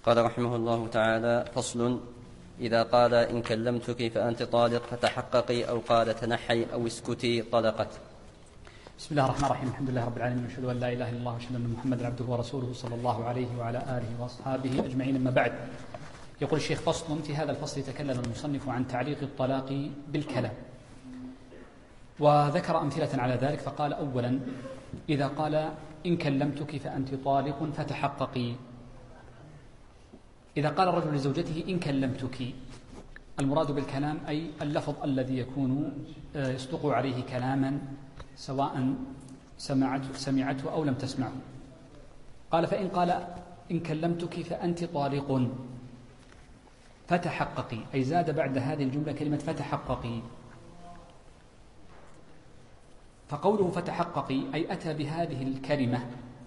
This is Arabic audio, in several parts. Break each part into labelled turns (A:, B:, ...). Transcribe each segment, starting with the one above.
A: قال رحمه الله تعالى: فصل: إذا قال إن كلمتك فأنت طالق فتحققي، أو قال تنحي أو اسكتي طلقت.
B: بسم الله الرحمن الرحيم. الحمد لله رب العالمين، واشهد ان لا اله الا الله واشهد ان محمدا عبده ورسوله صلى الله عليه وعلى اله واصحابه اجمعين. اما بعد، يقول الشيخ: فصل: في هذا الفصل تكلم المصنف عن تعليق الطلاق بالكلام، وذكر امثله على ذلك. فقال: اولا: اذا قال ان كلمتك فانت طالق فتحققي. اذا قال الرجل لزوجته ان كلمتك، المراد بالكلام اي اللفظ الذي يكون يصدق عليه كلاما سواء سمعته أو لم تسمعه. قال: فإن قال إن كلمتك فأنت طالق فتحققي، أي زاد بعد هذه الجملة كلمة فتحققي. فقوله فتحققي أي أتى بهذه الكلمة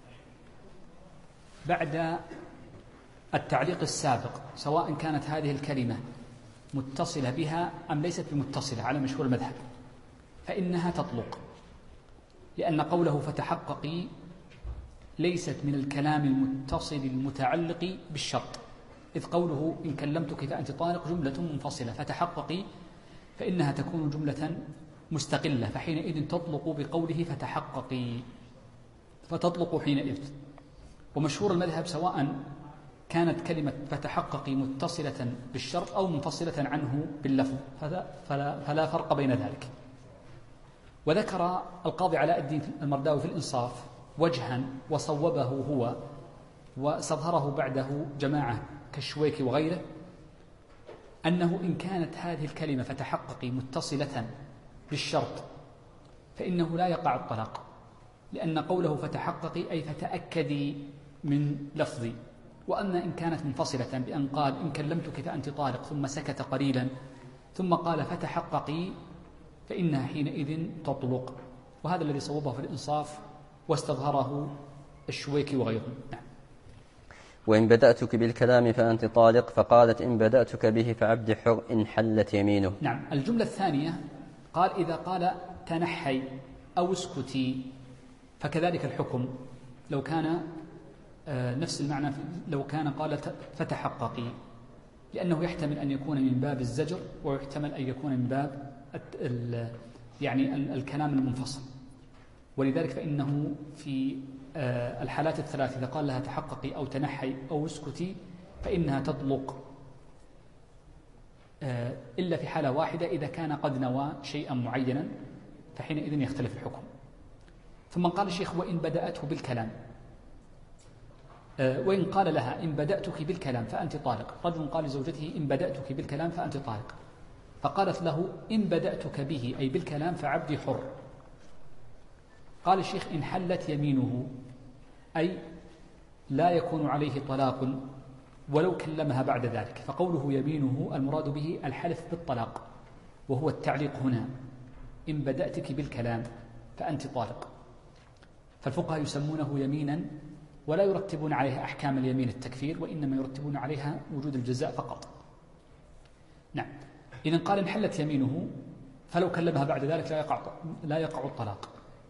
B: بعد التعليق السابق، سواء كانت هذه الكلمة متصلة بها أم ليست بمتصلة على مشهور المذهب، فإنها تطلق، لأن قوله فتحققي ليست من الكلام المتصل المتعلق بالشرط، إذ قوله إن كلمتك فأنت طالق جملة منفصلة، فتحققي فإنها تكون جملة مستقلة، فحينئذ تطلق بقوله فتحققي، فتطلق حينئذ. ومشهور المذهب سواء كانت كلمة فتحققي متصلة بالشرط أو منفصلة عنه باللفظ، فلا فرق بين ذلك. وذكر القاضي علاء الدين المرداوي في الإنصاف وجها وصوبه هو واستظهره بعده جماعة كالشويك وغيره، أنه إن كانت هذه الكلمة فتحققي متصلة بالشرط فإنه لا يقع الطلاق، لأن قوله فتحققي أي فتأكدي من لفظي. وأما إن كانت منفصلة بأن قال إن كلمتك فأنت طالق ثم سكت قليلا ثم قال فتحققي، فإنها حينئذ تطلق. وهذا الذي صوبه في الإنصاف واستظهره الشويكي وغيره. نعم.
A: وإن بدأتك بالكلام فأنت طالق، فقالت إن بدأتك به فعبد حر إن حلت يمينه.
B: نعم. الجملة الثانية قال إذا قال تنحي أو اسكتي، فكذلك الحكم لو كان نفس المعنى، لو كان قال فتحققي، لأنه يحتمل أن يكون من باب الزجر ويحتمل أن يكون من باب يعني الكلام المنفصل. ولذلك فإنه في الحالات الثلاث إذا قال لها تحققي أو تنحي أو اسكتي فإنها تطلق، إلا في حالة واحدة إذا كان قد نوى شيئا معينا، فحينئذ يختلف الحكم. ثم قال الشيخ: وإن بدأته بالكلام، وإن قال لها إن بدأتك بالكلام فأنت طالق. رجل قال لزوجته إن بدأتك بالكلام فأنت طالق، فقالت له إن بدأتك به أي بالكلام فعبدي حر. قال الشيخ: إن حلت يمينه أي لا يكون عليه طلاق ولو كلمها بعد ذلك. فقوله يمينه المراد به الحلف بالطلاق، وهو التعليق هنا إن بدأتك بالكلام فأنت طالق. فالفقهاء يسمونه يمينا ولا يرتبون عليها أحكام اليمين التكفير، وإنما يرتبون عليها وجود الجزاء فقط. نعم. إذن قال إن حلت يمينه، فلو كلمها بعد ذلك لا يقع الطلاق.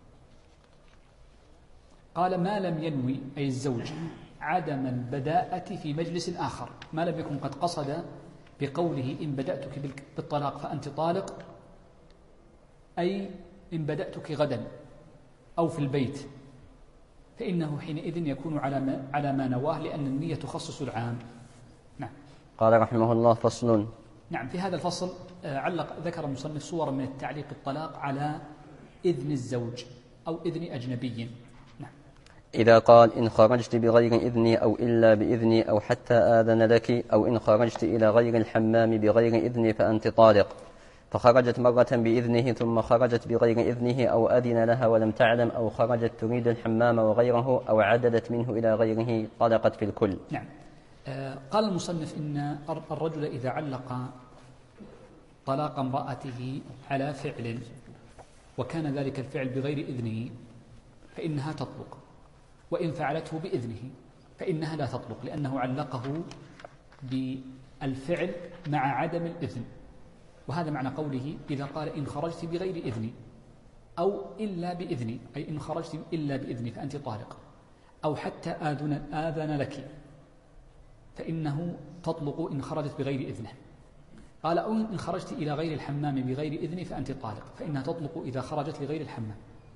B: قال ما لم ينوي أي الزوج عدم البداءة في مجلس آخر، ما لم يكن قد قصد بقوله إن بدأتك بالطلاق فأنت طالق أي إن بدأتك غدا أو في البيت، فإنه حينئذ يكون على ما نواه، لأن النية تخصص العام. نعم.
A: قال رحمه الله: فصل.
B: نعم. في هذا الفصل ذكر المصنف صورا من التعليق الطلاق على إذن الزوج أو إذن أجنبي. نعم.
A: إذا قال إن خرجت بغير إذني أو إلا بإذني أو حتى آذن لك، أو إن خرجت إلى غير الحمام بغير إذني فأنت طالق، فخرجت مرة بإذنه ثم خرجت بغير إذنه أو أذن لها ولم تعلم، أو خرجت تريد الحمام وغيره أو عددت منه إلى غيره، طلقت في الكل.
B: نعم. قال المصنف إن الرجل إذا علق طلاق امرأته على فعل وكان ذلك الفعل بغير إذنه فإنها تطلق، وإن فعلته بإذنه فإنها لا تطلق، لأنه علقه بالفعل مع عدم الإذن. وهذا معنى قوله إذا قال إن خرجت بغير إذني أو إلا بإذني، أي إن خرجت إلا بإذني فأنت طالق، أو حتى آذن لك، فإنه تطلق إن خرجت بغير إذنه. قال أو إن خرجت إلى غير الحمام بغير إذني فأنت طالق، فإنها تطلق إذا خرجت لغير الحمام.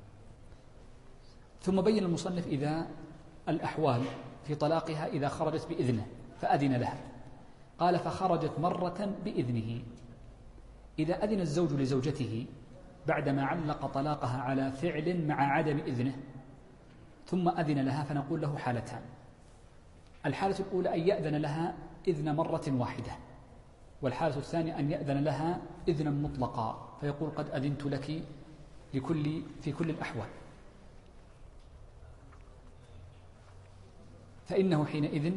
B: ثم بين المصنف إذا الأحوال في طلاقها إذا خرجت بإذنه فأذن لها. قال فخرجت مرة بإذنه. إذا أذن الزوج لزوجته بعدما علق طلاقها على فعل مع عدم إذنه ثم أذن لها فنقول له حالتان. الحالة الأولى أن يأذن لها إذن مرة واحدة، والحالة الثانية أن يأذن لها إذنا مطلقا فيقول قد أذنت لك في كل الأحوال. فإنه حينئذ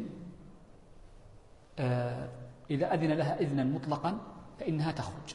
B: إذا أذن لها إذنا مطلقا فإنها تخرج.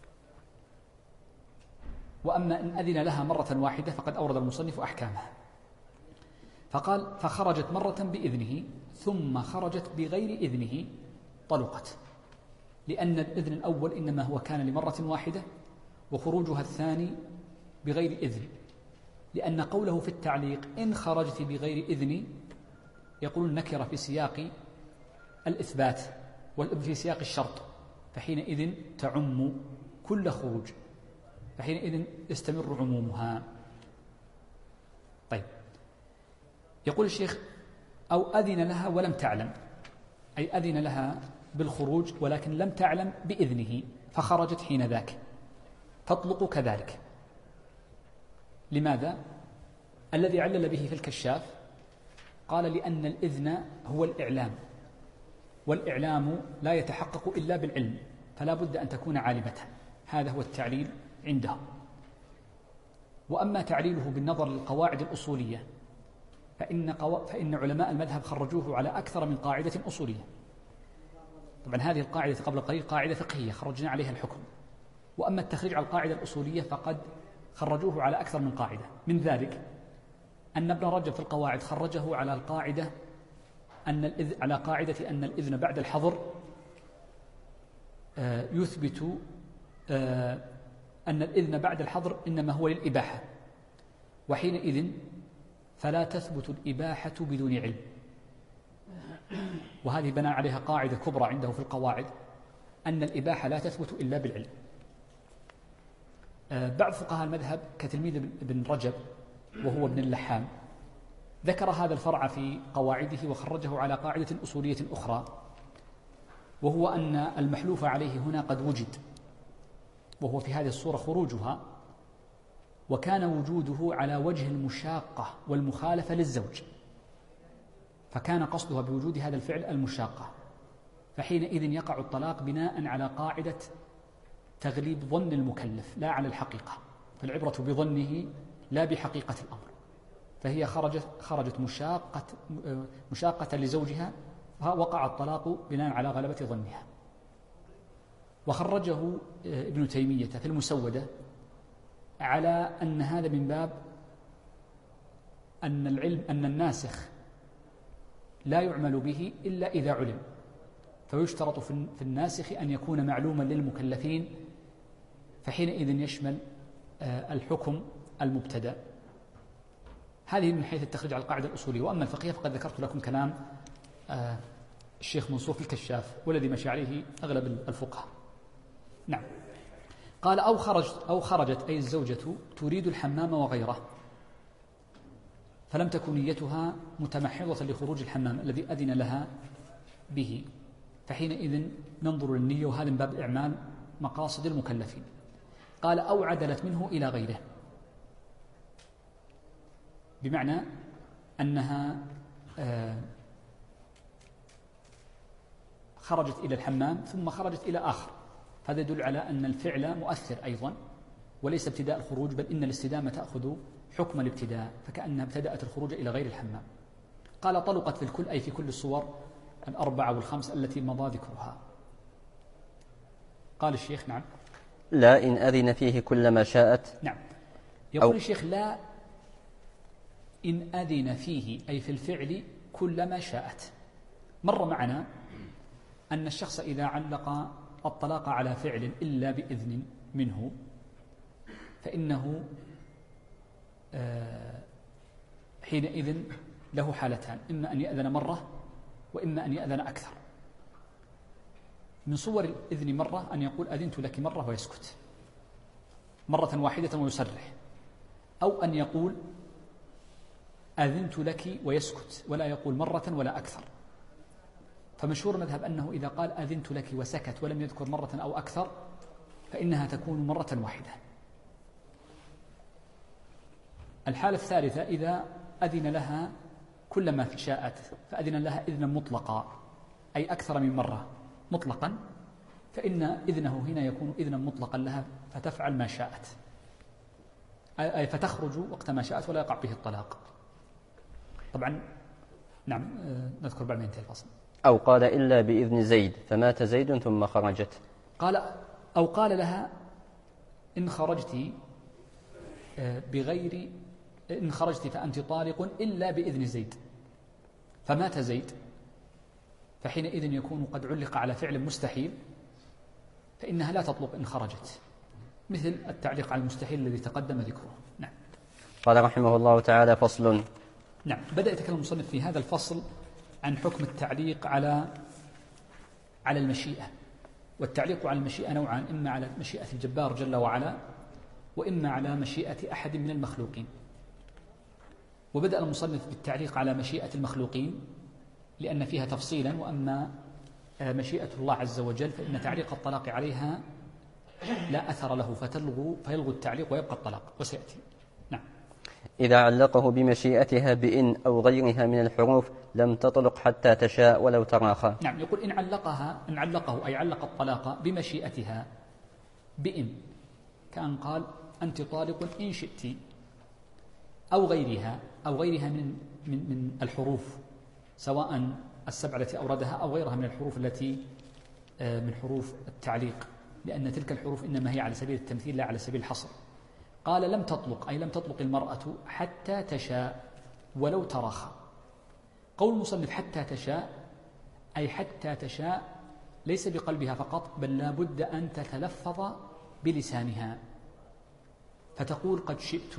B: وأما إن أذن لها مرة واحدة فقد أورد المصنف أحكامها. فقال فخرجت مرة بإذنه ثم خرجت بغير إذنه طلقت، لأن الإذن الأول إنما هو كان لمرة واحدة وخروجها الثاني بغير إذن، لأن قوله في التعليق إن خرجت بغير إذني يقول النكرة في سياق الإثبات في سياق الشرط، فحينئذ تعم كل خروج، فحينئذ يستمر عمومها. طيب، يقول الشيخ أو أذن لها ولم تعلم، أي أذن لها بالخروج ولكن لم تعلم بإذنه فخرجت حين ذاك تطلق كذلك. لماذا؟ الذي علل به في الكشاف قال لأن الإذن هو الإعلام، والإعلام لا يتحقق إلا بالعلم، فلا بد أن تكون عالمة. هذا هو التعليل عندهم. وأما تعليله بالنظر للقواعد الأصولية فإن علماء المذهب خرجوه على أكثر من قاعدة أصولية. طبعا هذه القاعدة قبل قليل قاعدة فقهية خرجنا عليها الحكم، وأما التخريج على القاعدة الأصولية فقد خرجوه على أكثر من قاعدة. من ذلك أن ابن رجب في القواعد خرجه على القاعدة على قاعدة أن الإذن بعد الحظر يثبت أن الإذن بعد الحظر إنما هو للإباحة، وحينئذ فلا تثبت الإباحة بدون علم. وهذه بنى عليها قاعدة كبرى عنده في القواعد أن الإباحة لا تثبت إلا بالعلم. بعض فقهاء المذهب كتلميذ ابن رجب وهو ابن اللحام ذكر هذا الفرع في قواعده وخرجه على قاعدة أصولية أخرى، وهو أن المحلوف عليه هنا قد وجد، وهو في هذه الصورة خروجها، وكان وجوده على وجه المشاقة والمخالفة للزوج، فكان قصدها بوجود هذا الفعل المشاقة، فحينئذ يقع الطلاق بناء على قاعدة تغليب ظن المكلف لا على الحقيقة، فالعبرة بظنه لا بحقيقة الأمر. فهي خرجت مشاقة لزوجها، وقع الطلاق بناء على غلبة ظنها. وخرجه ابن تيمية في المسودة على أن هذا من باب أن الناسخ لا يعمل به إلا إذا علم، فيشترط في الناسخ أن يكون معلوما للمكلفين، فحينئذ يشمل الحكم المبتدأ. هذه من حيث التخريج على القاعدة الأصولية. وأما الفقهية فقد ذكرت لكم كلام الشيخ منصور في الكشاف والذي مشى عليه أغلب الفقهاء. نعم. قال أو خرجت أي الزوجة تريد الحمام وغيره، فلم تكن نيتها متمحضة لخروج الحمام الذي أذن لها به، فحينئذ ننظر للنية، وهذا من باب إعمال مقاصد المكلفين. قال أو عدلت منه إلى غيره، بمعنى أنها خرجت إلى الحمام ثم خرجت إلى آخر، هذا يدل على أن الفعل مؤثر أيضا وليس ابتداء الخروج، بل إن الاستدامة تأخذ حكم الابتداء، فكأنها ابتدأت الخروج إلى غير الحمام. قال طلقت في الكل أي في كل الصور 4 و5 التي مضى ذكرها. قال الشيخ نعم
A: لا إن أذن فيه كلما شاءت.
B: نعم. يقول الشيخ لا إن أذن فيه أي في الفعل كلما شاءت. مر معنا أن الشخص إذا علق الطلاق على فعل إلا بإذن منه فإنه حينئذ له حالتان، إما أن يأذن مرة وإما أن يأذن أكثر. من صور الإذن مرة أن يقول أذنت لك مرة ويسكت، مرة واحدة ويصرح، أو أن يقول أذنت لك ويسكت ولا يقول مرة ولا أكثر. فمشهور المذهب أنه إذا قال أذنت لك وسكت ولم يذكر مرة أو أكثر فإنها تكون مرة واحدة. الحالة الثالثة إذا أذن لها كلما شاءت، فأذن لها إذنا مطلقا أي أكثر من مرة مطلقا، فإن إذنه هنا يكون إذنا مطلقا لها فتفعل ما شاءت، أي فتخرج وقت ما شاءت ولا يقع به الطلاق. طبعا نعم نذكر بعد ما ينتهي الفصل.
A: أو قال إلا بإذن زيد فمات زيد ثم خرجت.
B: أو قال لها إن خرجت بغير إن خرجت فأنت طالق إلا بإذن زيد، فمات زيد، فحينئذ يكون قد علق على فعل مستحيل، فإنها لا تطلق إن خرجت، مثل التعليق على المستحيل الذي تقدم ذكره. نعم.
A: قال رحمه الله تعالى: فصل.
B: نعم. بدأ يتكلم المصنف في هذا الفصل عن حكم التعليق على المشيئة. والتعليق على المشيئة نوعان: إما على مشيئة الجبار جل وعلا، وإما على مشيئة أحد من المخلوقين. وبدأ المصنف بالتعليق على مشيئة المخلوقين لأن فيها تفصيلا، وأما مشيئة الله عز وجل فإن تعليق الطلاق عليها لا أثر له فيلغو التعليق ويبقى الطلاق، وسيأتي. نعم.
A: إذا علقه بمشيئتها بإن أو غيرها من الحروف لم تطلق حتى تشاء ولو تراخى.
B: نعم. يقول إن علقه أي علق الطلاق بمشيئتها بإن، كأن قال أنت طالق إن شئت، أو غيرها من الحروف، سواء السبعة التي أوردها أو غيرها من الحروف التي من حروف التعليق، لأن تلك الحروف إنما هي على سبيل التمثيل لا على سبيل الحصر. قال لم تطلق أي لم تطلق المرأة حتى تشاء ولو تراخى. قول المصنف حتى تشاء أي حتى تشاء ليس بقلبها فقط، بل لا بد أن تتلفظ بلسانها، فتقول قد شئت،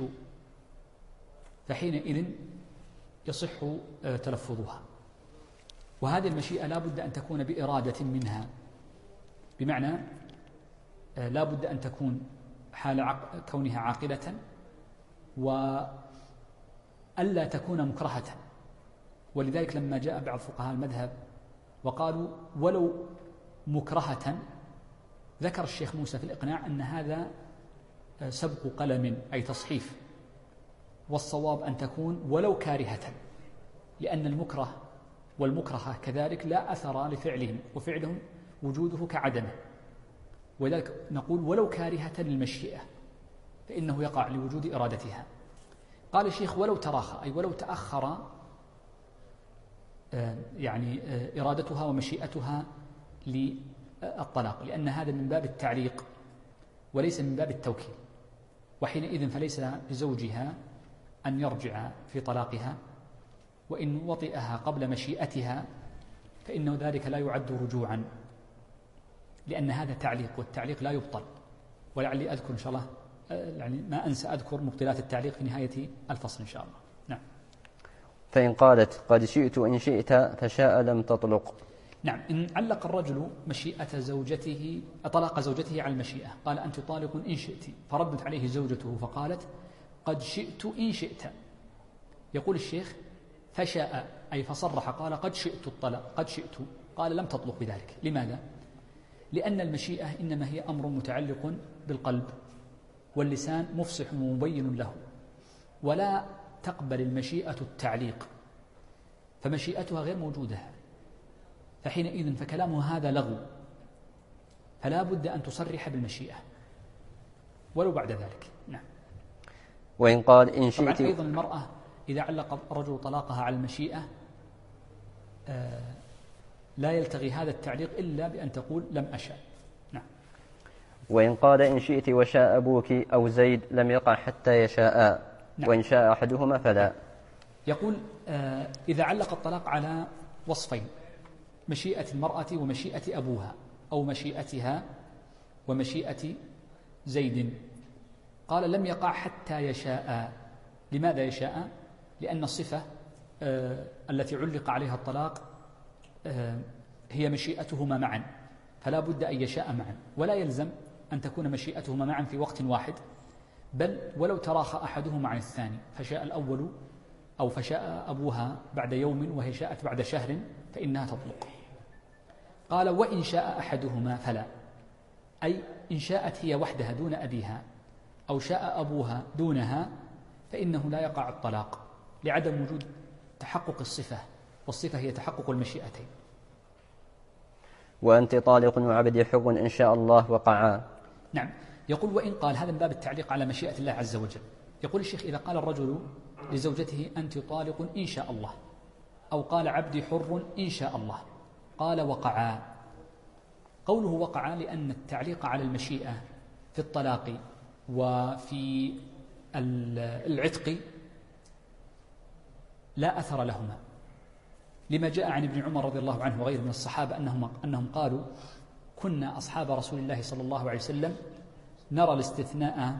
B: فحينئذ يصح تلفظها. وهذه المشيئة لا بد أن تكون بإرادة منها، بمعنى لا بد أن تكون حال كونها عاقلة، وألا تكون مكرهة. ولذلك لما جاء بعض فقهاء المذهب وقالوا ولو مكرهة، ذكر الشيخ موسى في الإقناع أن هذا سبق قلم أي تصحيف، والصواب أن تكون ولو كارهة، لأن المكره والمكرهة كذلك لا أثر لفعلهم، وفعلهم وجوده كعدمه، ولذلك نقول ولو كارهة للمشيئة فإنه يقع لوجود إرادتها. قال الشيخ ولو تراخى أي ولو تأخر يعني إرادتها ومشيئتها للطلاق، لأن هذا من باب التعليق وليس من باب التوكيل، وحينئذ فليس لزوجها أن يرجع في طلاقها، وإن وطئها قبل مشيئتها فإنه ذلك لا يعد رجوعا، لأن هذا تعليق، والتعليق لا يبطل. ولعلي أذكر إن شاء الله، يعني ما أنسى أذكر مبطلات التعليق في نهاية الفصل إن شاء الله. نعم.
A: فإن قالت قد شئت إن شئت فشاء لم تطلق.
B: نعم. إن علق الرجل مشيئة زوجته طلاق زوجته على المشيئة، قال أنت طالق إن شئت، فردت عليه زوجته فقالت قد شئت إن شئت، يقول الشيخ فشاء أي فصرح قال قد شئت الطلاق، قد شئت، قال لم تطلق بذلك. لماذا؟ لأن المشيئة إنما هي أمر متعلق بالقلب، واللسان مفصح ومبين له، ولا تقبل المشيئة التعليق، فمشيئتها غير موجودة، فحينئذ فكلامه هذا لغو، فلا بد أن تصرح بالمشيئة ولو بعد ذلك. نعم.
A: وإن قال إن شئت.
B: طبعا أيضا المرأة إذا علق الرجل طلاقها على المشيئة لا يلتغي هذا التعليق إلا بأن تقول لم أشاء. نعم.
A: وإن قال إن شئت وشاء أبوك أو زيد لم يقع حتى يشاء. نعم. وإن شاء أحدهما فلا.
B: يقول إذا علق الطلاق على وصفين: مشيئة المرأة ومشيئة أبوها، أو مشيئتها ومشيئة زيد، قال لم يقع حتى يشاء. لماذا يشاء؟ لأن الصفة التي علق عليها الطلاق هي مشيئتهما معا، فلا بد أن يشاء معا، ولا يلزم أن تكون مشيئتهما معا في وقت واحد، بل ولو تراخى أحدهما عن الثاني، فشاء الأول أو فشاء أبوها بعد يوم وهي شاءت بعد شهر فإنها تطلق. قال وإن شاء أحدهما فلا، أي إن شاءت هي وحدها دون أبيها أو شاء أبوها دونها فإنه لا يقع الطلاق لعدم وجود تحقق الصفة، والصفة هي تحقق المشيئتين.
A: وأنت طالق وعبدي حر إن شاء الله وقعا.
B: نعم، يقول وإن قال، هذا من باب التعليق على مشيئة الله عز وجل. يقول الشيخ إذا قال الرجل لزوجته أنت طالق إن شاء الله، أو قال عبدي حر إن شاء الله، قال وقعا. قوله وقعا لأن التعليق على المشيئة في الطلاق وفي العتق لا أثر لهما، لما جاء عن ابن عمر رضي الله عنه وغيره من الصحابة أنهم قالوا كنا أصحاب رسول الله صلى الله عليه وسلم نرى الاستثناء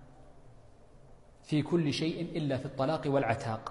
B: في كل شيء إلا في الطلاق والعتاق،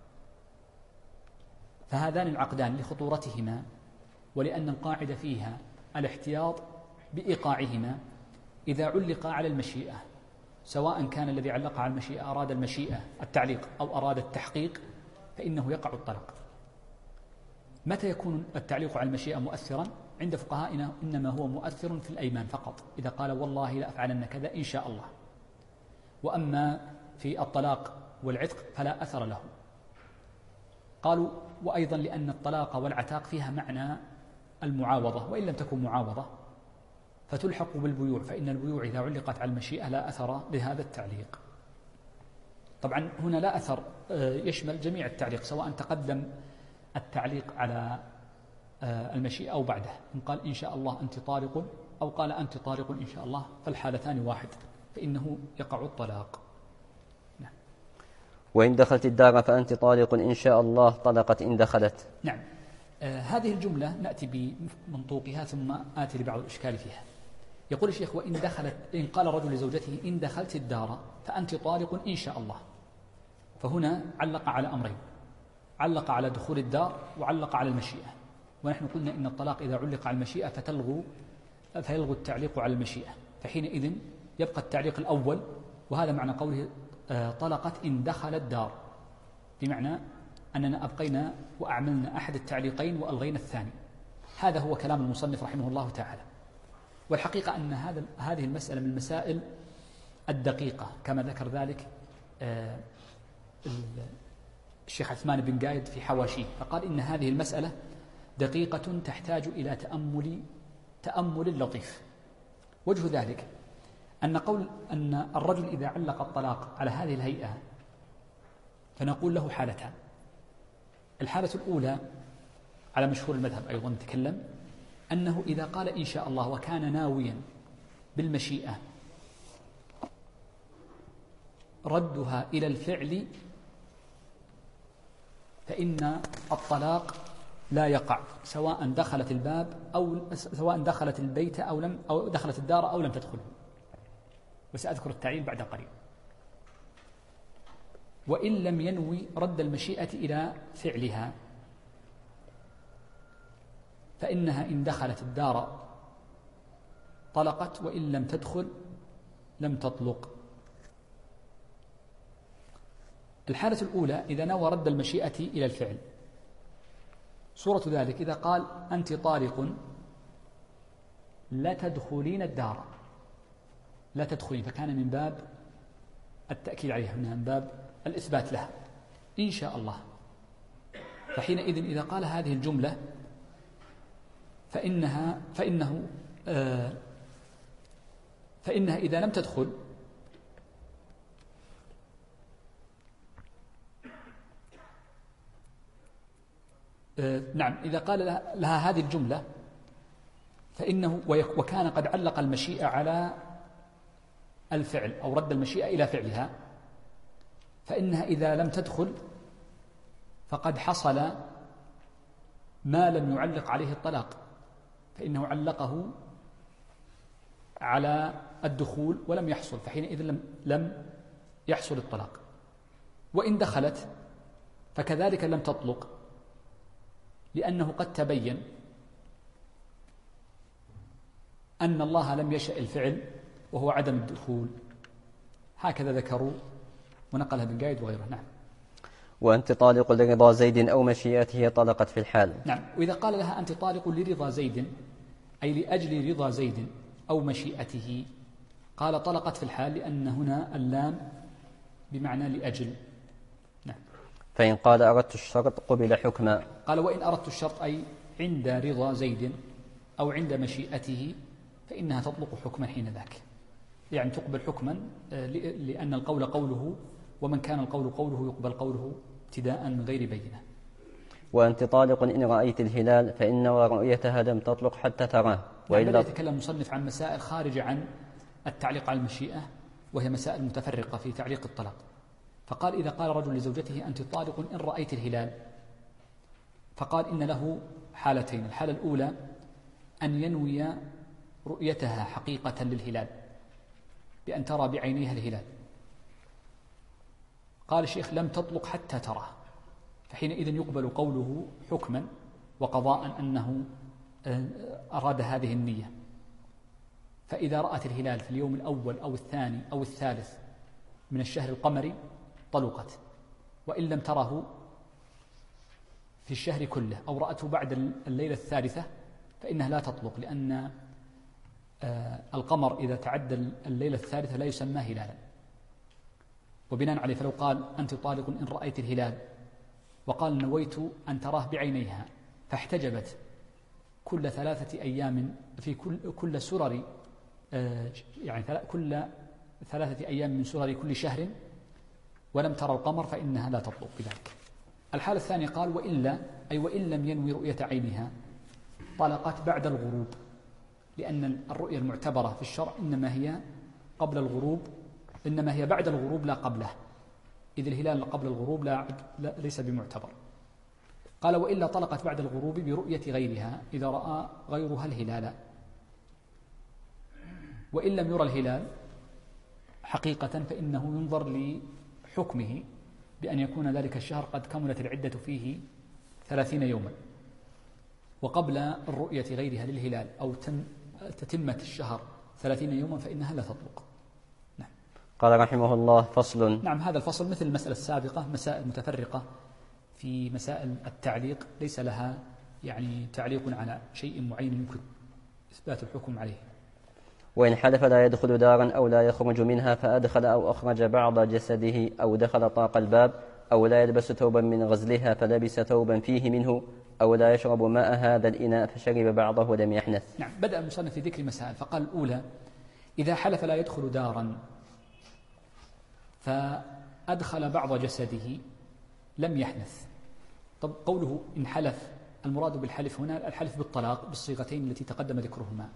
B: فهذان العقدان لخطورتهما ولأن القاعدة فيها الاحتياط بإيقاعهما إذا علق على المشيئة، سواء كان الذي علق على المشيئة أراد المشيئة التعليق أو أراد التحقيق فإنه يقع الطلاق. متى يكون التعليق على المشيئة مؤثرا؟ عند فقهائنا إنما هو مؤثر في الأيمان فقط، إذا قال والله لا أفعلن كذا إن شاء الله. وأما في الطلاق والعتق فلا أثر له. قالوا وأيضا لأن الطلاق والعتاق فيها معنى المعاوضة، وإن لم تكن معاوضة فتلحق بالبيوع، فإن البيوع إذا علقت على المشيئة لا أثر لهذا التعليق. طبعا هنا لا أثر يشمل جميع التعليق، سواء تقدم التعليق على المشيئة أو بعده، إن قال إن شاء الله أنت طالق أو قال أنت طالق إن شاء الله فالحالتان واحد، فإنه يقع الطلاق. نعم.
A: وإن دخلت الدار فأنت طالق إن شاء الله طلقت إن دخلت.
B: نعم. هذه الجملة نأتي بمنطوقها ثم آتي لبعض الإشكال فيها. يقول الشيخ إن قال الرجل لزوجته إن دخلت الدار فأنت طالق إن شاء الله، فهنا علق على أمرين، علق على دخول الدار وعلق على المشيئة، ونحن قلنا إن الطلاق إذا علق على المشيئة فيلغو التعليق على المشيئة، فحينئذ يبقى التعليق الأول، وهذا معنى قوله طلقت إن دخل الدار، بمعنى أننا أبقينا وأعملنا أحد التعليقين وألغينا الثاني. هذا هو كلام المصنف رحمه الله تعالى. والحقيقة أن هذه المسألة من المسائل الدقيقة كما ذكر ذلك الشيخ عثمان بن قايد في حواشيه، فقال إن هذه المسألة دقيقة تحتاج إلى تأمل لطيف. وجه ذلك أن الرجل إذا علق الطلاق على هذه الهيئة فنقول له حالتان. الحالة الأولى على مشهور المذهب أيضا نتكلم أنه إذا قال إن شاء الله وكان ناويا بالمشيئة ردها إلى الفعل فإن الطلاق لا يقع، سواء دخلت الباب أو سواء دخلت البيت أو دخلت الدار أو لم تدخله، وسأذكر التعليل بعد قليل. وإن لم ينوي رد المشيئة إلى فعلها فإنها إن دخلت الدار طلقت، وإن لم تدخل لم تطلق. الحالة الأولى إذا نوى رد المشيئة إلى الفعل، صورة ذلك إذا قال أنت طالق لا تدخلين الدار، لا تدخلين، فكان من باب التأكيد عليها، من باب الإثبات لها إن شاء الله. فحينئذ إذا قال هذه الجملة فإنها إذا لم تدخل نعم، إذا قال لها هذه الجملة فإنه وكان قد علق المشيئة على الفعل أو رد المشيئة إلى فعلها، فإنها إذا لم تدخل فقد حصل ما لم يعلق عليه الطلاق، فإنه علقه على الدخول ولم يحصل، فحينئذ لم يحصل الطلاق. وإن دخلت فكذلك لم تطلق، لأنه قد تبين أن الله لم يشأ الفعل وهو عدم الدخول، هكذا ذكروا ونقلها ابن قايد وغيره. نعم.
A: وأنت طالق لرضا زيد أو مشيئته طلقت في الحال.
B: نعم. وإذا قال لها أنت طالق لرضا زيد أي لأجل رضا زيد أو مشيئته، قال طلقت في الحال، لأن هنا اللام بمعنى لأجل. نعم.
A: فإن قال أردت الشرط قبل حكما.
B: قال وإن أردت الشرط أي عند رضا زيد أو عند مشيئته فإنها تطلق حكما حين ذاك، يعني تقبل حكما، لأن القول قوله، ومن كان القول قوله يقبل قوله ابتداء من غير بينة.
A: وأنت طالق إن رأيت الهلال فإن رؤيتها لم تطلق حتى تراه.
B: وإلا يتكلم المصنف عن مسائل خارجة عن التعليق على المشيئة، وهي مسائل متفرقة في تعليق الطلاق. فقال إذا قال رجل لزوجته أنت طالق إن رأيت الهلال، فقال إن له حالتين. الحالة الأولى أن ينوي رؤيتها حقيقة للهلال بأن ترى بعينيها الهلال. قال الشيخ لم تطلق حتى تراه، فحينئذ يقبل قوله حكما وقضاء أنه أراد هذه النية. فإذا رأت الهلال في اليوم الأول أو الثاني أو الثالث من الشهر القمري طلقت، وإن لم تره في الشهر كله أو رأته بعد الليلة الثالثة فإنها لا تطلق، لأن القمر إذا تعدى الليلة الثالثة لا يسمى هلالا. وبناء عليه فلو قال أنت طالق إن رأيت الهلال وقال نويت أن تراه بعينيها فاحتجبت كل 3 أيام في كل سرر، يعني كل 3 أيام من سرر كل شهر ولم ترى القمر فإنها لا تطلق بذلك. الحالة الثانية قال وإلا أي وإن لم ينوي رؤية عينها طلقت بعد الغروب، لأن الرؤية المعتبرة في الشرع إنما هي قبل الغروب، إنما هي بعد الغروب لا قبله، إذ الهلال قبل الغروب ليس بمعتبر. قال وإلا طلقت بعد الغروب برؤية غيرها إذا رأى غيرها الهلال. وإن لم يرى الهلال حقيقة فإنه ينظر لحكمه بأن يكون ذلك الشهر قد كملت العدة فيه 30 يوما، وقبل الرؤية غيرها للهلال أو تتمة الشهر 30 يوما فإنها لا تطلق. نعم.
A: قال رحمه الله فصل.
B: نعم. هذا الفصل مثل المسألة السابقة مسائل متفرقة في مسائل التعليق ليس لها يعني تعليق على شيء معين يمكن إثبات الحكم عليه.
A: وإن حلف لا يدخل دارا أو لا يخرج منها فأدخل أو أخرج بعض جسده أو دخل طاق الباب أو لا يلبس ثوبا من غزلها فلبس ثوبا فيه منه أو لا يشرب ماء هذا الإناء فشرب بعضه ولم يحنث.
B: نعم. بدأ المصنف في ذكر مسائل، فقال الأولى إذا حلف لا يدخل دارا فأدخل بعض جسده لم يحنث. طب قوله إن حلف المراد بالحلف هنا الحلف بالطلاق بالصيغتين التي تقدم ذكرهما.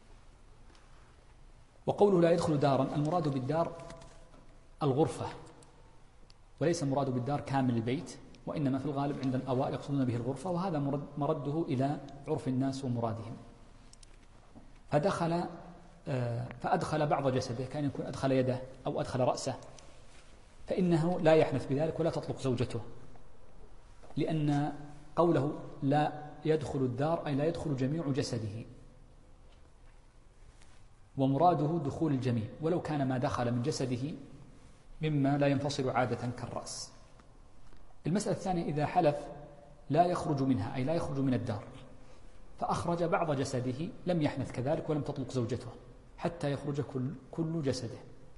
B: وقوله لا يدخل دارا المراد بالدار الغرفة، وليس المراد بالدار كامل البيت، وإنما في الغالب عند الأوائل يقصدون به الغرفة، وهذا مرده إلى عرف الناس ومرادهم. فأدخل بعض جسده، كان يكون أدخل يده أو أدخل رأسه، فإنه لا يحنث بذلك ولا تطلق زوجته، لأن قوله لا يدخل الدار أي لا يدخل جميع جسده، ومراده دخول الجميع ولو كان ما دخل من جسده مما لا ينفصل عادة كالرأس. المسألة الثانية إذا حلف لا يخرج منها أي لا يخرج من الدار فأخرج بعض جسده لم يحنث كذلك ولم تطلق زوجته حتى يخرج كل جسده.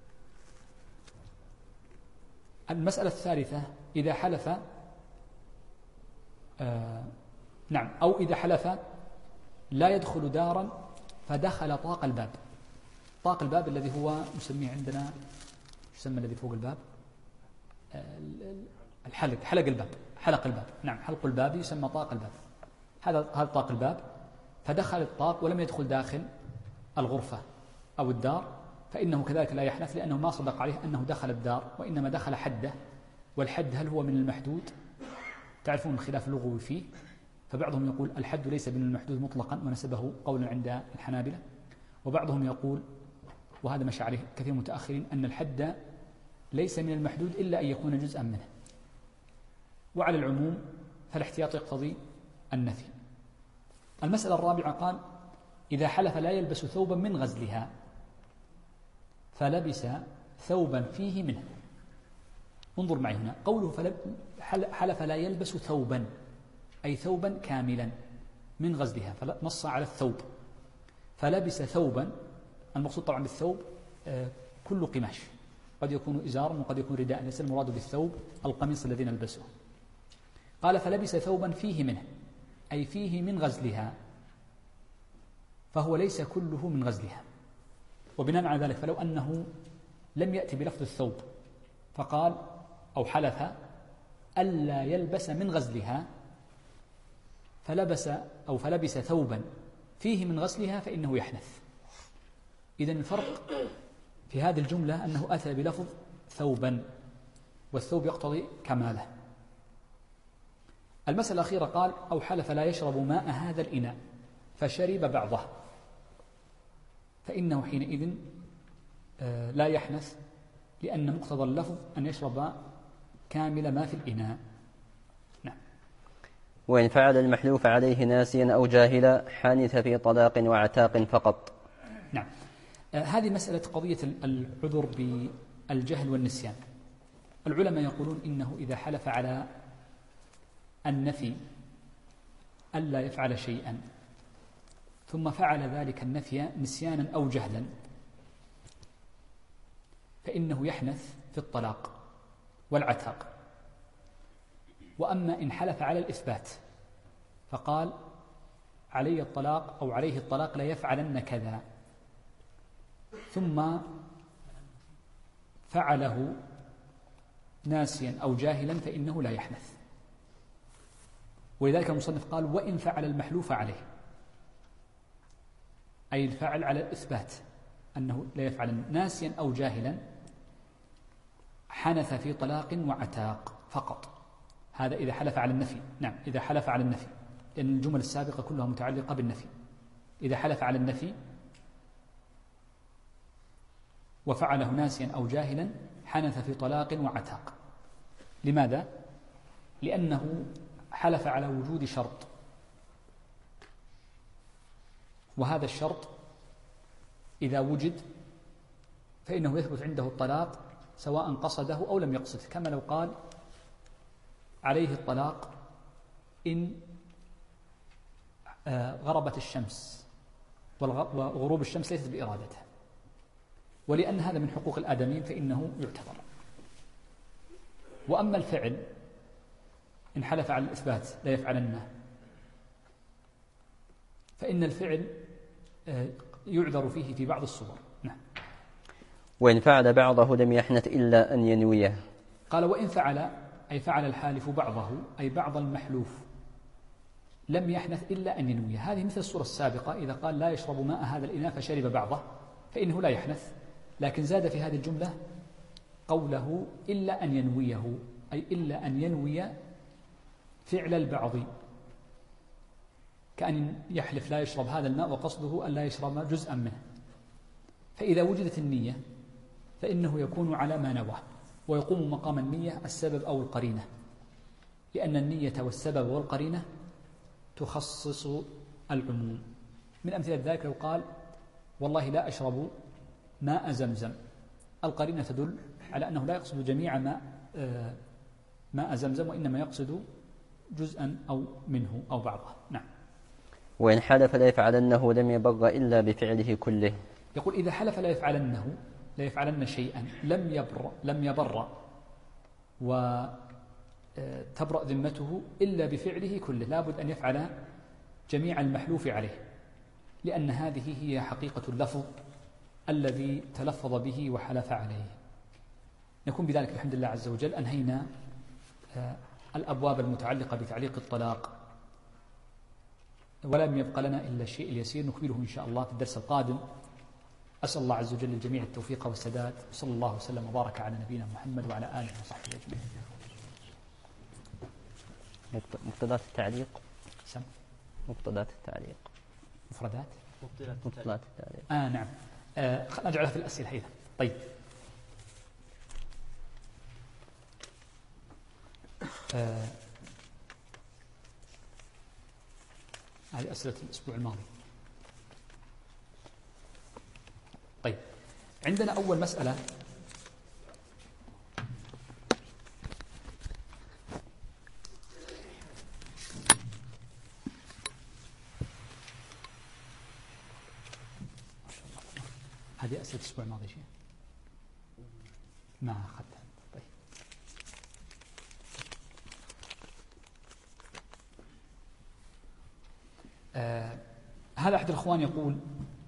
B: المسألة الثالثة إذا حلف نعم أو إذا حلف لا يدخل دارا فدخل طاق الباب. طاق الباب الذي هو نسميه عندنا يسمى الذي فوق الباب حلق الباب. نعم حلق الباب يسمى طاق الباب. هذا طاق الباب، فدخل الطاق ولم يدخل داخل الغرفة أو الدار فإنه كذلك لا يحنث، لأنه ما صدق عليه أنه دخل الدار وإنما دخل حده. والحد هل هو من المحدود؟ تعرفون الخلاف اللغوي فيه، فبعضهم يقول الحد ليس من المحدود مطلقا ونسبه قولا عند الحنابلة، وبعضهم يقول وهذا مشى عليه كثير متأخرين أن الحد ليس من المحدود إلا أن يكون جزءا منه. وعلى العموم فالاحتياط يقتضي النفي. المسألة الرابعة قال إذا حلف لا يلبس ثوبا من غزلها فلبس ثوبا فيه منه. انظر معي هنا قوله حلف لا يلبس ثوبا أي ثوبا كاملا من غزلها، فنص على الثوب. فلبس ثوبا، المقصود طبعا بالثوب كل قماش، قد يكون إزارا وقد يكون رداء، ليس المراد بالثوب القميص الذي نلبسه. قال فلبس ثوبا فيه منه أي فيه من غزلها، فهو ليس كله من غزلها. وبناء على ذلك فلو أنه لم يأتي بلفظ الثوب فقال أو حلف ألا يلبس من غزلها فلبس ثوبا فيه من غسلها فإنه يحنث. إذن الفرق في هذه الجملة أنه أتى بلفظ ثوبا، والثوب يقتضي كماله. المسألة الأخيرة قال أو حلف لا يشرب ماء هذا الإناء فشرب بعضه، فإنه حينئذ لا يحنث، لأن مقتضى اللفظ أن يشرب كامل ما في الإناء. نعم.
A: وإن فعل المحلوف عليه ناسيا أو جاهلا حنث في طلاق وعتاق فقط.
B: نعم. هذه مسألة قضية العذر بالجهل والنسيان. العلماء يقولون إنه إذا حلف على النفي ألا يفعل شيئا ثم فعل ذلك النفي نسيانا أو جهلا فإنه يحنث في الطلاق والعتاق. وأما إن حلف على الإثبات فقال علي الطلاق أو عليه الطلاق لا يفعلن كذا ثم فعله ناسيا أو جاهلا فإنه لا يحنث. ولذلك المصنف قال وإن فعل المحلوف عليه، أي الفعل على الإثبات أنه لا يفعل ناسيا أو جاهلا، حنث في طلاق وعتاق فقط. هذا إذا حلف على النفي. نعم، إذا حلف على النفي، لأن الجمل السابقة كلها متعلقة بالنفي. إذا حلف على النفي وفعله ناسيا أو جاهلا حنث في طلاق وعتاق. لماذا؟ لأنه حلف على وجود شرط، وهذا الشرط إذا وجد فإنه يثبت عنده الطلاق سواء قصده أو لم يقصده، كما لو قال عليه الطلاق إن غربت الشمس، وغروب الشمس ليست بإرادته، ولأن هذا من حقوق الآدمين فإنه يعتبر. وأما الفعل إن حلف على الإثبات لا يفعلنه، فإن الفعل يعذر فيه في بعض الصور. نعم.
A: وإن فعل بعضه لم يحنث إلا أن ينويه.
B: قال وإن فعل أي فعل الحالف بعضه أي بعض المحلوف لم يحنث إلا أن ينويه. هذه مثل الصورة السابقة إذا قال لا يشرب ماء هذا الإناء فشرب بعضه فإنه لا يحنث، لكن زاد في هذه الجملة قوله إلا أن ينويه، أي إلا أن ينوي فعل البعض، كأن يحلف لا يشرب هذا الماء وقصده أن لا يشرب جزءا منه. فإذا وجدت النية فإنه يكون على ما نواه، ويقوم مقام النية السبب أو القرينة، لأن النية والسبب والقرينة تخصص العموم. من أمثلة ذلك لو قال والله لا أشرب ماء زمزم، القرينة تدل على أنه لا يقصد جميع ماء زمزم، وإنما يقصد جزءا أو منه أو بعضه. نعم.
A: وإن حلف لا يفعلنه لم يبر إلا بفعله كله.
B: يقول إذا حلف لا يفعلن شيئا لم يبر وتبرأ ذمته إلا بفعله كله، لابد أن يفعل جميع المحلوف عليه، لأن هذه هي حقيقة اللفظ الذي تلفظ به وحلف عليه. نكون بذلك بحمد الله عز وجل أنهينا الأبواب المتعلقة بتعليق الطلاق، ولم يبق لنا إلا الشيء اليسير نكمله إن شاء الله في الدرس القادم. أسأل الله عز وجل للجميع التوفيق والسداد، وصلى الله وسلم وبارك على نبينا محمد وعلى آله وصحبه أجمعين.
A: مقتضات التعليق.
B: سم.
A: مقتضات التعليق.
B: مفردات.
A: مقتضات التعليق.
B: نعم. نجعلها في الأسئلة أيضا. طيب. هذه أسئلة الأسبوع الماضي. طيب، عندنا أول مسألة هذه أسئلة الأسبوع الماضي شيء ما أخذتها. طيب، هذا أحد الأخوان يقول: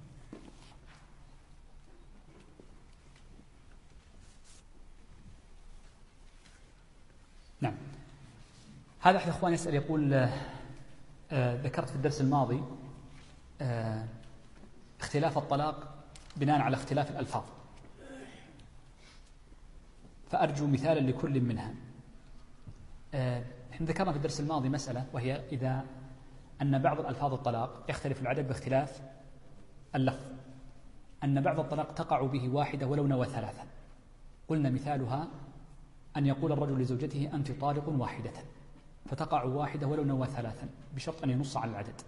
B: نعم، هذا أحد الأخوان يسأل يقول: ذكرت في الدرس الماضي اختلاف الطلاق بناء على اختلاف الألفاظ، فأرجو مثالا لكل منها. احنا ذكرنا في الدرس الماضي مسألة، وهي إذا أن بعض الألفاظ الطلاق يختلف العدد باختلاف اللفظ، أن بعض الطلاق تقع به واحدة ولو نوى ثلاثا. قلنا مثالها أن يقول الرجل لزوجته: أنت طالق واحدة، فتقع واحدة ولو نوى ثلاثا بشرط أن ينص على العدد.